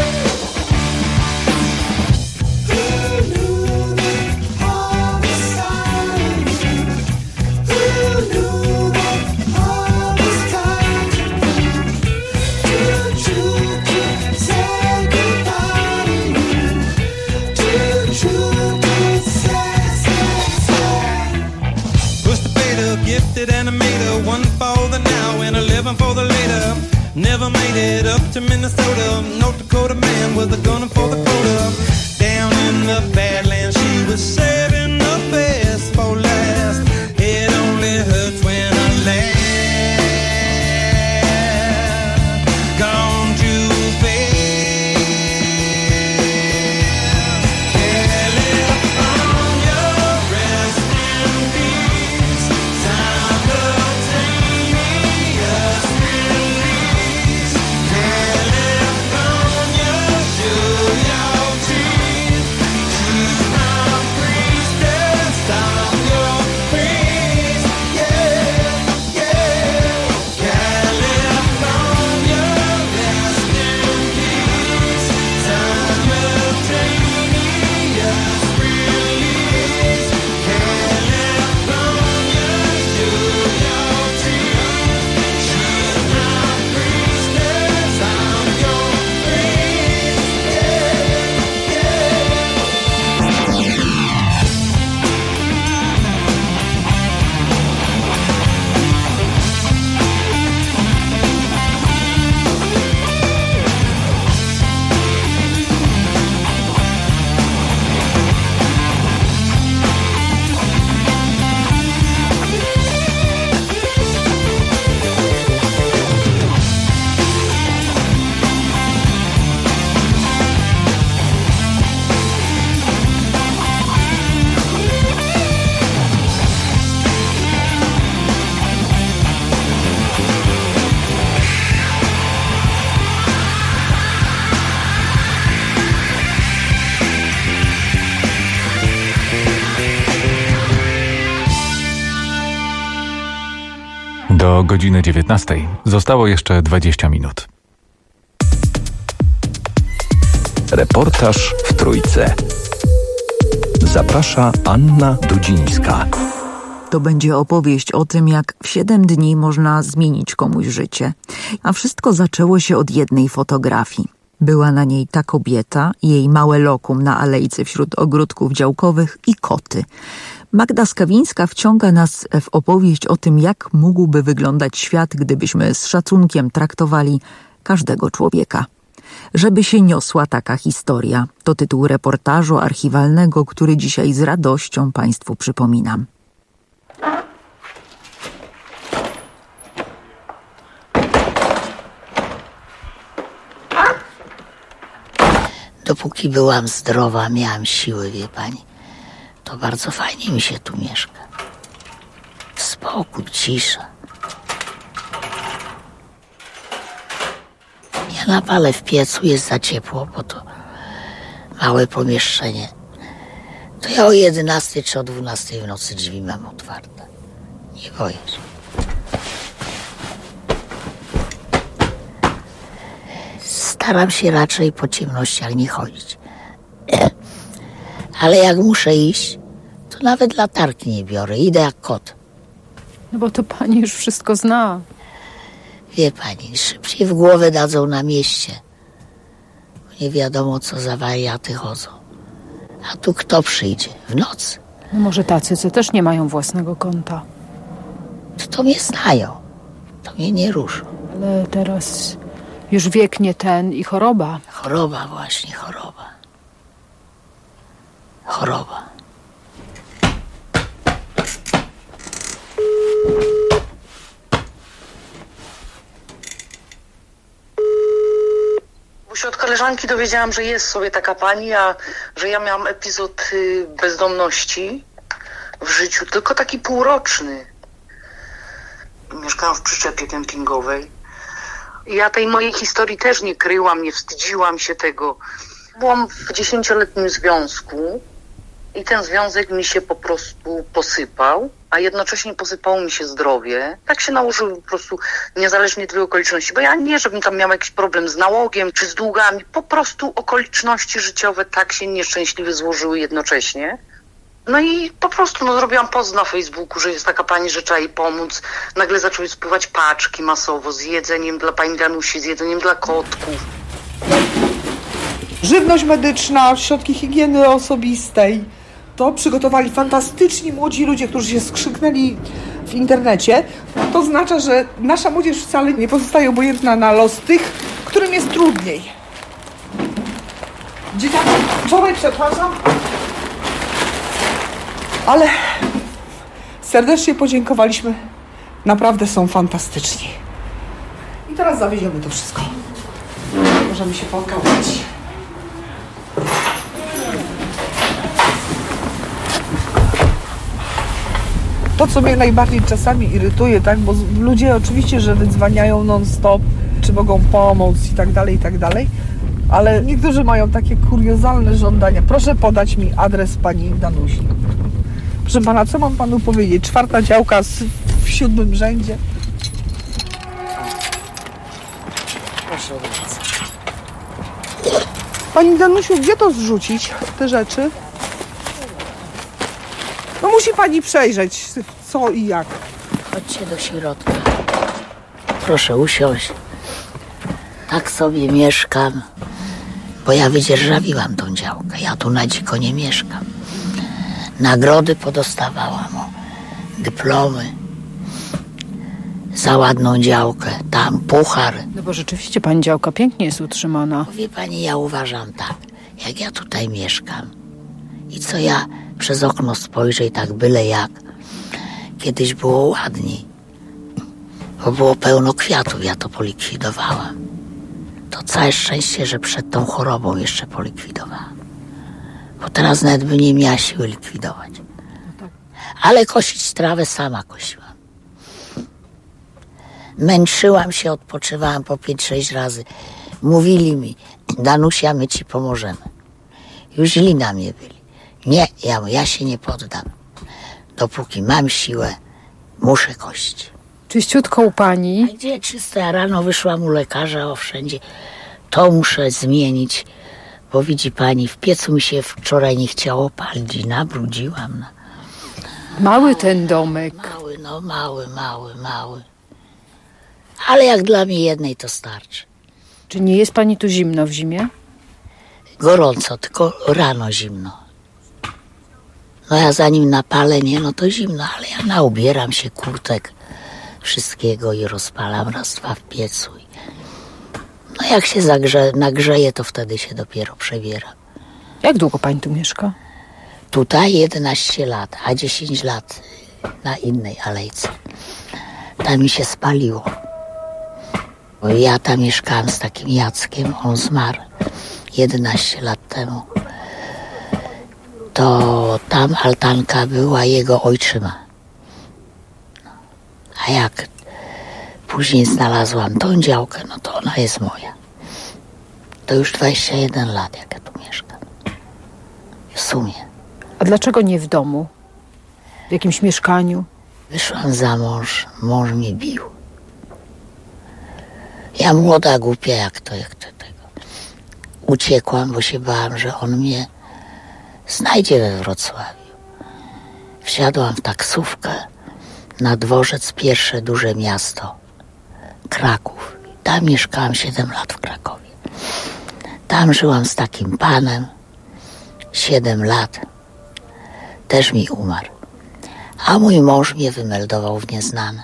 Who knew that all this time? Who knew that all this time? Too true to say goodbye to you. Too true to say, say, say. Pushed the beta, gifted animator. One for the now and eleven for the later. Never made it up to Minnesota. North Dakota man with a gun for the quota. Down in the Badlands, she was saving the best for last. It only hurts when I laugh. Gone too fast. California, rest in peace. Simultaneous release. California, show Do godziny dziewiętnastej zostało jeszcze dwadzieścia minut. Reportaż w Trójce. Zaprasza Anna Dudzińska. To będzie opowieść o tym, jak w siedem dni można zmienić komuś życie. A wszystko zaczęło się od jednej fotografii. Była na niej ta kobieta, jej małe lokum na alejce wśród ogródków działkowych i koty. Magda Skawińska wciąga nas w opowieść o tym, jak mógłby wyglądać świat, gdybyśmy z szacunkiem traktowali każdego człowieka. Żeby się niosła taka historia, to tytuł reportażu archiwalnego, który dzisiaj z radością Państwu przypominam. Dopóki byłam zdrowa, miałam siły, wie pani, to bardzo fajnie mi się tu mieszka. Spokój, cisza. Ja napalę w piecu, jest za ciepło, bo to małe pomieszczenie. To ja o jedenastej czy o dwunastej w nocy drzwi mam otwarte. Nie boję się. Staram się raczej po ciemnościach nie chodzić. Ale jak muszę iść, to nawet latarki nie biorę. Idę jak kot. No bo to pani już wszystko zna. Wie pani, szybciej w głowę dadzą na mieście. Nie wiadomo, co za wariaty chodzą. A tu kto przyjdzie? W nocy. No może tacy, co też nie mają własnego konta. To, to mnie znają. To mnie nie ruszą. Ale teraz już wiek nie ten i choroba. Choroba właśnie, choroba. Choroba. Bo się od koleżanki dowiedziałam, że jest sobie taka pani, a że ja miałam epizod y, bezdomności w życiu, tylko taki półroczny. Mieszkałam w przyczepie kempingowej. Ja tej mojej historii też nie kryłam, nie wstydziłam się tego. Byłam w dziesięcioletnim związku i ten związek mi się po prostu posypał, a jednocześnie posypało mi się zdrowie. Tak się nałożyły po prostu niezależnie od okoliczności, bo ja nie, żebym tam miała jakiś problem z nałogiem czy z długami, po prostu okoliczności życiowe tak się nieszczęśliwie złożyły jednocześnie. No i po prostu no, zrobiłam post na Facebooku, że jest taka pani, że trzeba jej pomóc. Nagle zaczęły spływać paczki masowo z jedzeniem dla pani Danusi, z jedzeniem dla kotków. Żywność medyczna, środki higieny osobistej. To przygotowali fantastyczni młodzi ludzie, którzy się skrzyknęli w internecie. To oznacza, że nasza młodzież wcale nie pozostaje obojętna na los tych, którym jest trudniej. Dzieciaki, wczoraj, przepraszam, ale serdecznie podziękowaliśmy. Naprawdę są fantastyczni. I teraz zawieziemy to wszystko. Możemy się pokazać. To, co mnie najbardziej czasami irytuje, tak, bo ludzie oczywiście, że wydzwaniają non-stop, czy mogą pomóc i tak dalej, i tak dalej, ale niektórzy mają takie kuriozalne żądania. Proszę podać mi adres pani Danusi. Proszę pana, co mam panu powiedzieć? Czwarta działka z, w siódmym rzędzie. Proszę bardzo. Pani Danusiu, gdzie to zrzucić, te rzeczy? No musi pani przejrzeć, co i jak. Chodźcie do środka. Proszę usiąść. Tak sobie mieszkam, bo ja wydzierżawiłam tą działkę. Ja tu na dziko nie mieszkam. Nagrody podostawałam, o, dyplomy za ładną działkę, tam puchar. No bo rzeczywiście pani działka pięknie jest utrzymana. Wie pani, ja uważam tak, jak ja tutaj mieszkam i co ja przez okno spojrzę i tak byle jak, kiedyś było ładniej, bo było pełno kwiatów, ja to polikwidowałam. To całe szczęście, że przed tą chorobą jeszcze polikwidowałam. Bo teraz nawet by nie miała siły likwidować. Ale kosić trawę sama kosiłam. Męczyłam się, odpoczywałam po pięć sześć razy. Mówili mi, Danusia, my ci pomożemy. Już źli na mnie byli. Nie, ja, ja się nie poddam. Dopóki mam siłę, muszę kosić. Czyściutko u pani. A gdzie czysto? Ja rano wyszłam u lekarza, o wszędzie. To muszę zmienić, bo widzi pani, w piecu mi się wczoraj nie chciało palić i nabrudziłam. No. Mały ten domek. Mały, no mały, mały, mały. Ale jak dla mnie jednej to starczy. Czy nie jest pani tu zimno w zimie? Gorąco, tylko rano zimno. No ja zanim napalę, nie, no to zimno, ale ja naubieram się kurtek, wszystkiego i rozpalam raz, dwa w piecu. No jak się zagrze, nagrzeje, to wtedy się dopiero przebieram. Jak długo pani tu mieszka? Tutaj jedenaście lat, a dziesięć lat na innej alejce. Tam mi się spaliło. Bo ja tam mieszkałam z takim Jackiem, on zmarł jedenaście lat temu. To tam altanka była jego ojczyma. A jak później znalazłam tą działkę, no to ona jest moja. To już dwadzieścia jeden lat, jak ja tu mieszkam. W sumie. A dlaczego nie w domu? W jakimś mieszkaniu? Wyszłam za mąż, mąż mnie bił. Ja młoda, głupia jak to, jak to tego. Uciekłam, bo się bałam, że on mnie znajdzie we Wrocławiu. Wsiadłam w taksówkę na dworzec, pierwsze duże miasto, Kraków. Tam mieszkałam siedem lat w Krakowie. Tam żyłam z takim panem, siedem lat. Też mi umarł. A mój mąż mnie wymeldował w nieznane.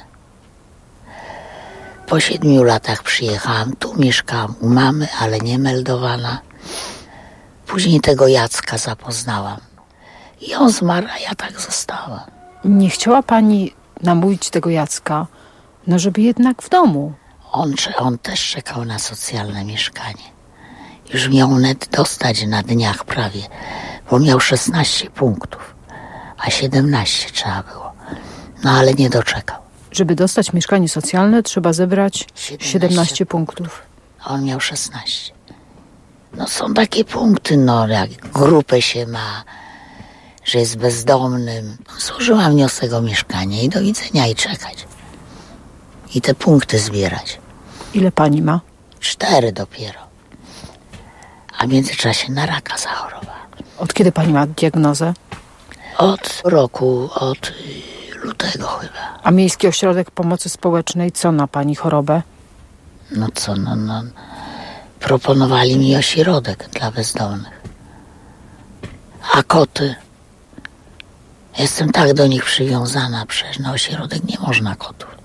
Po siedmiu latach przyjechałam, tu mieszkałam u mamy, ale nie meldowana. Później tego Jacka zapoznałam. I on zmarł, a ja tak zostałam. Nie chciała pani namówić tego Jacka, no żeby jednak w domu. On, on też czekał na socjalne mieszkanie. Już miał net dostać na dniach prawie, bo miał szesnaście punktów, a siedemnaście trzeba było. No ale nie doczekał. Żeby dostać mieszkanie socjalne, trzeba zebrać siedemnaście punktów. A on miał szesnaście. No są takie punkty, no jak grupę się ma, że jest bezdomnym. Złożyłam wniosek o mieszkanie i do widzenia i czekać. I te punkty zbierać. Ile pani ma? Cztery dopiero. A w międzyczasie na raka zachorowała. Od kiedy pani ma diagnozę? Od roku, od lutego chyba. A Miejski Ośrodek Pomocy Społecznej co na pani chorobę? No co, no, no. Proponowali mi ośrodek dla bezdomnych. A koty? Jestem tak do nich przywiązana, przecież na ośrodek nie można kotów.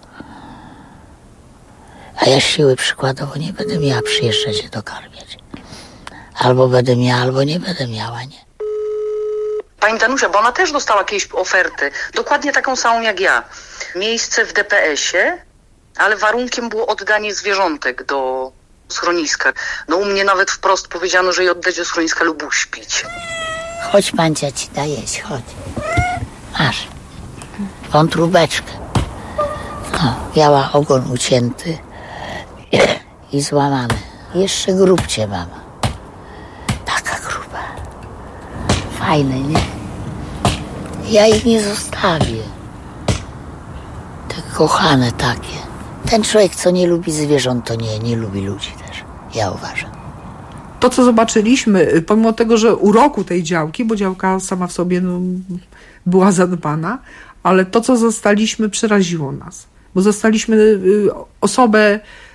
A ja siły przykładowo nie będę miała przyjeżdżać je dokarmiać. Albo będę miała, albo nie będę miała, nie? Pani Danusia, bo ona też dostała jakieś oferty, dokładnie taką samą jak ja. Miejsce w D P S-ie, ale warunkiem było oddanie zwierzątek do schroniska. No u mnie nawet wprost powiedziano, że je oddać do schroniska lub uśpić. Chodź, pancia ci da jeść, chodź. Masz. Wątróbeczkę. No, miała ogon ucięty i złamany. Jeszcze grubcie mama. Taka gruba. Fajne, nie? Ja ich nie zostawię. Te kochane takie. Ten człowiek, co nie lubi zwierząt, to nie, nie lubi ludzi też. Ja uważam. To, co zobaczyliśmy, pomimo tego, że uroku tej działki, bo działka sama w sobie no, była zadbana, ale to, co zastaliśmy, przeraziło nas. Bo zastaliśmy osobę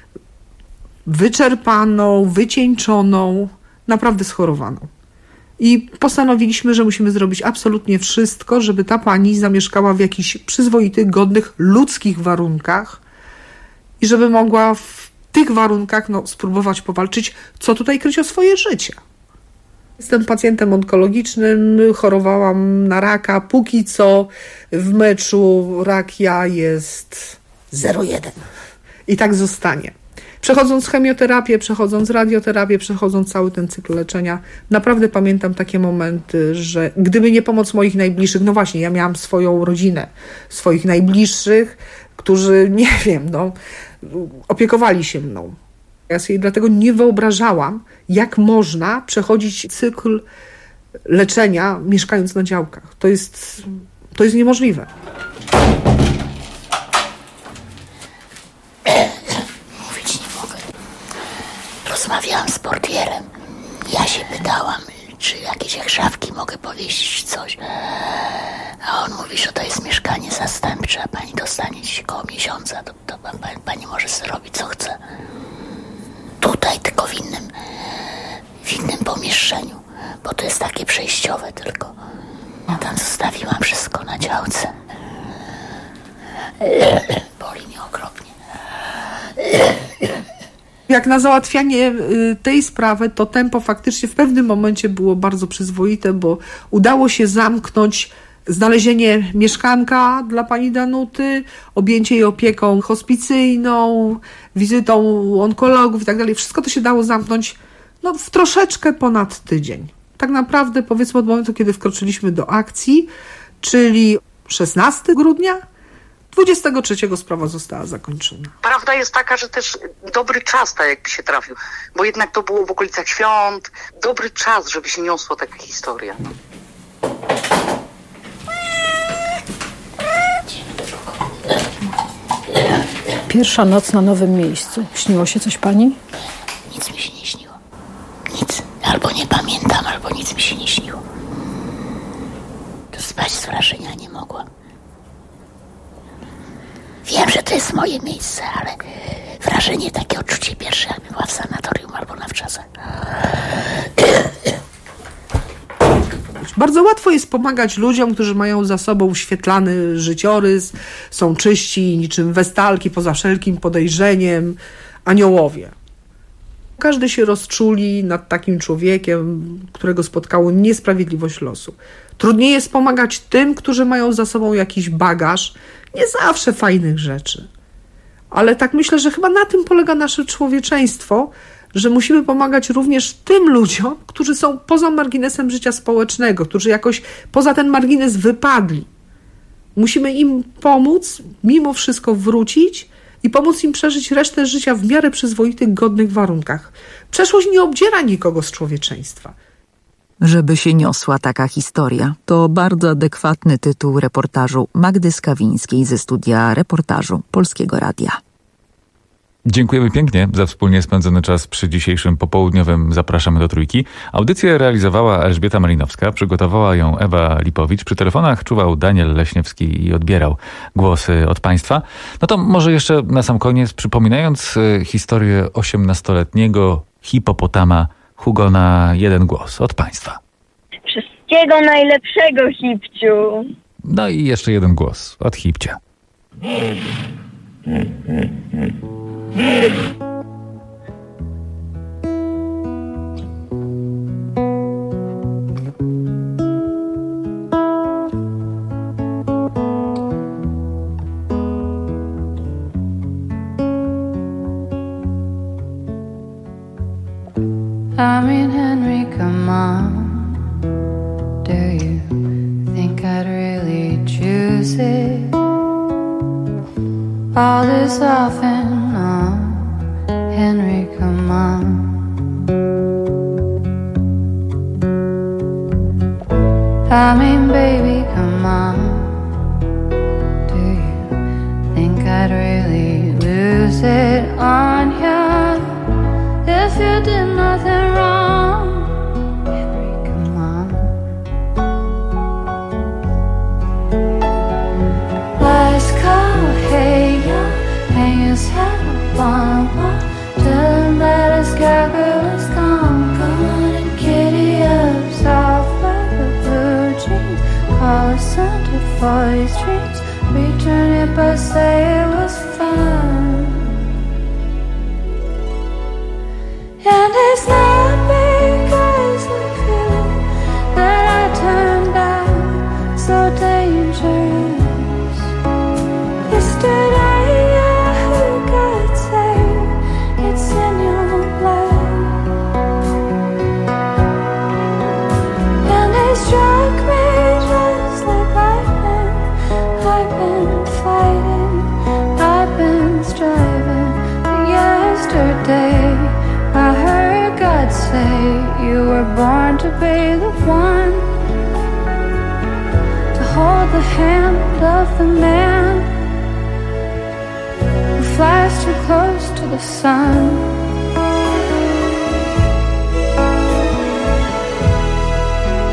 wyczerpaną, wycieńczoną, naprawdę schorowaną. I postanowiliśmy, że musimy zrobić absolutnie wszystko, żeby ta pani zamieszkała w jakichś przyzwoitych, godnych, ludzkich warunkach i żeby mogła w tych warunkach no, spróbować powalczyć, co tutaj kryć o swoje życie. Jestem pacjentem onkologicznym, chorowałam na raka. Póki co w meczu rak ja jest zero jeden. I tak zostanie. Przechodząc chemioterapię, przechodząc radioterapię, przechodząc cały ten cykl leczenia, naprawdę pamiętam takie momenty, że gdyby nie pomoc moich najbliższych, no właśnie, ja miałam swoją rodzinę, swoich najbliższych, którzy, nie wiem, no, opiekowali się mną. Ja sobie dlatego nie wyobrażałam, jak można przechodzić cykl leczenia mieszkając na działkach. To jest, to jest niemożliwe. jakieś jak szafki mogę powiesić, coś. A on mówi, że to jest mieszkanie zastępcze, a pani dostanie dziś koło miesiąca, to, to pani, pani może sobie robić co chce. Tutaj, tylko w innym, w innym pomieszczeniu, bo to jest takie przejściowe tylko. Ja tam zostawiłam wszystko na działce. Boli mnie okropnie. Jak na załatwianie tej sprawy, to tempo faktycznie w pewnym momencie było bardzo przyzwoite, bo udało się zamknąć znalezienie mieszkanka dla pani Danuty, objęcie jej opieką hospicyjną, wizytą onkologów i tak dalej. Wszystko to się dało zamknąć no, w troszeczkę ponad tydzień. Tak naprawdę powiedzmy od momentu, kiedy wkroczyliśmy do akcji, czyli szesnastego grudnia, dwudziestego trzeciego sprawa została zakończona. Prawda jest taka, że też dobry czas tak jakby się trafił, bo jednak to było w okolicach świąt. Dobry czas, żeby się niosła taka historia. Pierwsza noc na nowym miejscu. Śniło się coś pani? Nic mi się nie śniło. Nic. Albo nie pamiętam, albo nic mi się nie śniło. To spać z wrażenia nie mogłam. Wiem, że to jest moje miejsce, ale wrażenie, takie odczucie pierwsze, jakbym była w sanatorium albo na wczasach. Bardzo łatwo jest pomagać ludziom, którzy mają za sobą świetlany życiorys, są czyści, niczym westalki, poza wszelkim podejrzeniem, aniołowie. Każdy się rozczuli nad takim człowiekiem, którego spotkało niesprawiedliwość losu. Trudniej jest pomagać tym, którzy mają za sobą jakiś bagaż, nie zawsze fajnych rzeczy. Ale tak myślę, że chyba na tym polega nasze człowieczeństwo, że musimy pomagać również tym ludziom, którzy są poza marginesem życia społecznego, którzy jakoś poza ten margines wypadli. Musimy im pomóc, mimo wszystko wrócić i pomóc im przeżyć resztę życia w miarę przyzwoitych, godnych warunkach. Przeszłość nie obdziera nikogo z człowieczeństwa. Żeby się niosła taka historia. To bardzo adekwatny tytuł reportażu Magdy Skawińskiej ze studia reportażu Polskiego Radia. Dziękujemy pięknie za wspólnie spędzony czas przy dzisiejszym popołudniowym Zapraszamy do Trójki. Audycję realizowała Elżbieta Malinowska, przygotowała ją Ewa Lipowicz. Przy telefonach czuwał Daniel Leśniewski i odbierał głosy od Państwa. No to może jeszcze na sam koniec, przypominając historię osiemnastoletniego hipopotama Hugona, jeden głos od Państwa. Wszystkiego najlepszego, Hipciu. No i jeszcze jeden głos od Hipcia. I mean, Henry, come on. Do you think I'd really choose it? All this off and on. Henry, come on. I mean, baby, come on. Do you think I'd really lose it on you? If you did nothing wrong, Henry, come on. Let's go, hey, yo, hang his head up on a wall. Tell him that his cowgirl is gone. Come on and giddy up, soft leather, blue jeans. Call a center for his dreams. Return it, but say it was fun. And it's not because of you that I turned out so dangerous. Yesterday I heard God say it's in your blood. And it struck me just like lightning. I've been fighting, I've been striving. But yesterday I heard God say you were born to be the one to hold the hand of the man who flies too close to the sun.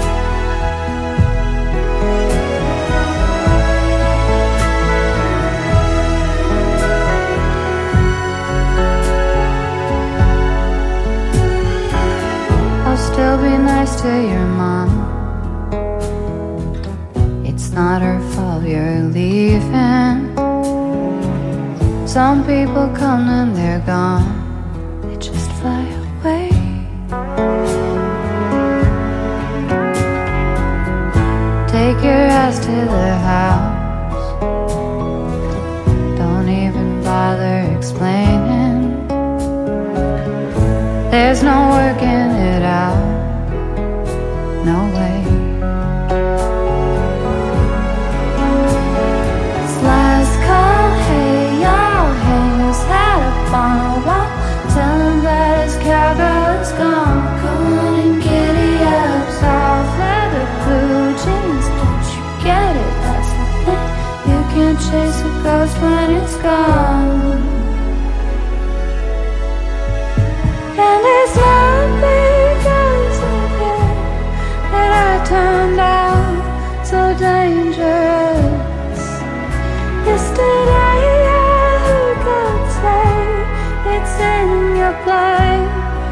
Some people come and they're gone, they just fly away. Take your ass to the house, don't even bother explaining. There's no working it out, no way. It's last call, hey y'all, hang his hat up on a wall, tell him that his cowgirl is gone. Come on and giddy up, soft leather, blue jeans, don't you get it? That's the thing, you can't chase a ghost when it's gone. And it's not because of it that I turned out so dangerous. Yesterday I heard God say it's in your blood,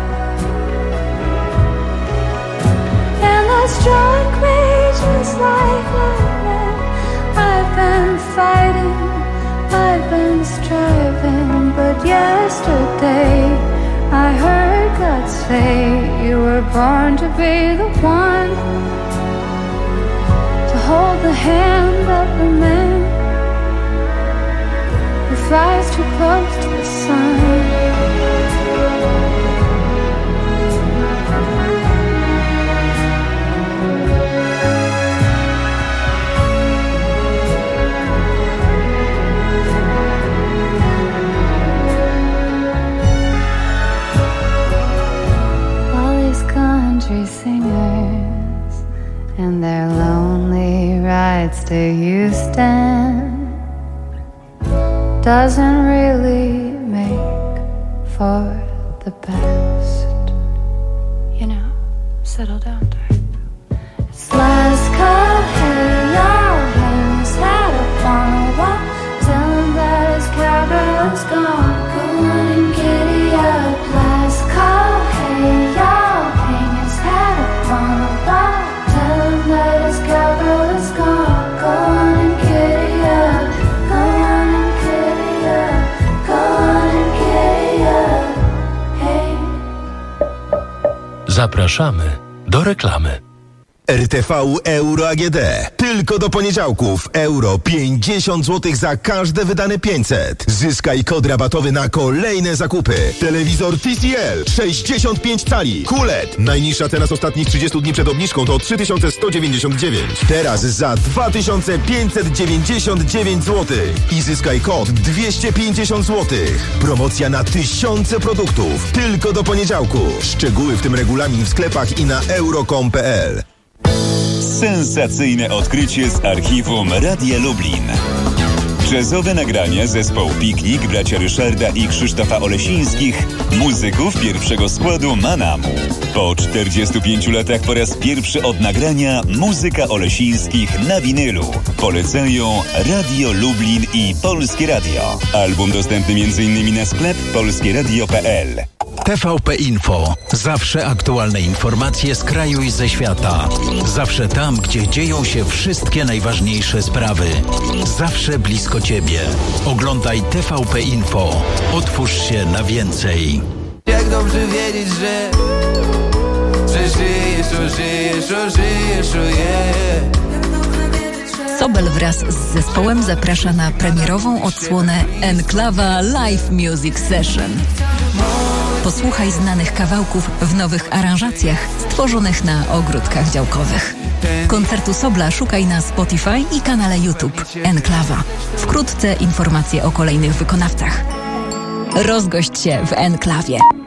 and that struck me just like lightning. I've been fighting, I've been striving, but yesterday I heard God say you were born to be the one to hold the hand of the man who flies too close to the sun. Country singers and their lonely rides to Houston doesn't really make for the best. You know, settle down, type. It's last call, hey y'all, hang his hat up on a wall, tell him that his cowgirl is gone. Go on and giddy up. Last call, hey y'all, Zapraszamy do reklamy. R T V Euro A G D. Tylko do poniedziałków. Euro pięćdziesiąt złotych za każde wydane pięćset. Zyskaj kod rabatowy na kolejne zakupy. Telewizor T C L sześćdziesiąt pięć cali. Q L E D. Najniższa cena z ostatnich trzydziestu dni przed obniżką to trzy tysiące sto dziewięćdziesiąt dziewięć. Teraz za dwa tysiące pięćset dziewięćdziesiąt dziewięć złotych. I zyskaj kod dwieście pięćdziesiąt złotych. Promocja na tysiące produktów. Tylko do poniedziałku. Szczegóły, w tym regulamin w sklepach i na euro kropka com kropka p l. Sensacyjne odkrycie z archiwum Radia Lublin. Jazzowe nagrania zespołu Piknik, bracia Ryszarda i Krzysztofa Olesińskich, muzyków pierwszego składu Manamu. Po czterdziestu pięciu latach po raz pierwszy od nagrania muzyka Olesińskich na winylu. Polecają Radio Lublin i Polskie Radio. Album dostępny między innymi na sklep polskieradio kropka p l. T V P Info. Zawsze aktualne informacje z kraju i ze świata. Zawsze tam, gdzie dzieją się wszystkie najważniejsze sprawy. Zawsze blisko Ciebie. Oglądaj T V P Info. Otwórz się na więcej. Jak dobrze wiedzieć, że że żyjesz, o żyjesz, o żyjesz, o je. Sobel wraz z zespołem zaprasza na premierową odsłonę Enklawa Live Music Session. Posłuchaj znanych kawałków w nowych aranżacjach stworzonych na ogródkach działkowych. Koncertu Sobla szukaj na Spotify i kanale YouTube Enklawa. Wkrótce informacje o kolejnych wykonawcach. Rozgość się w Enklawie.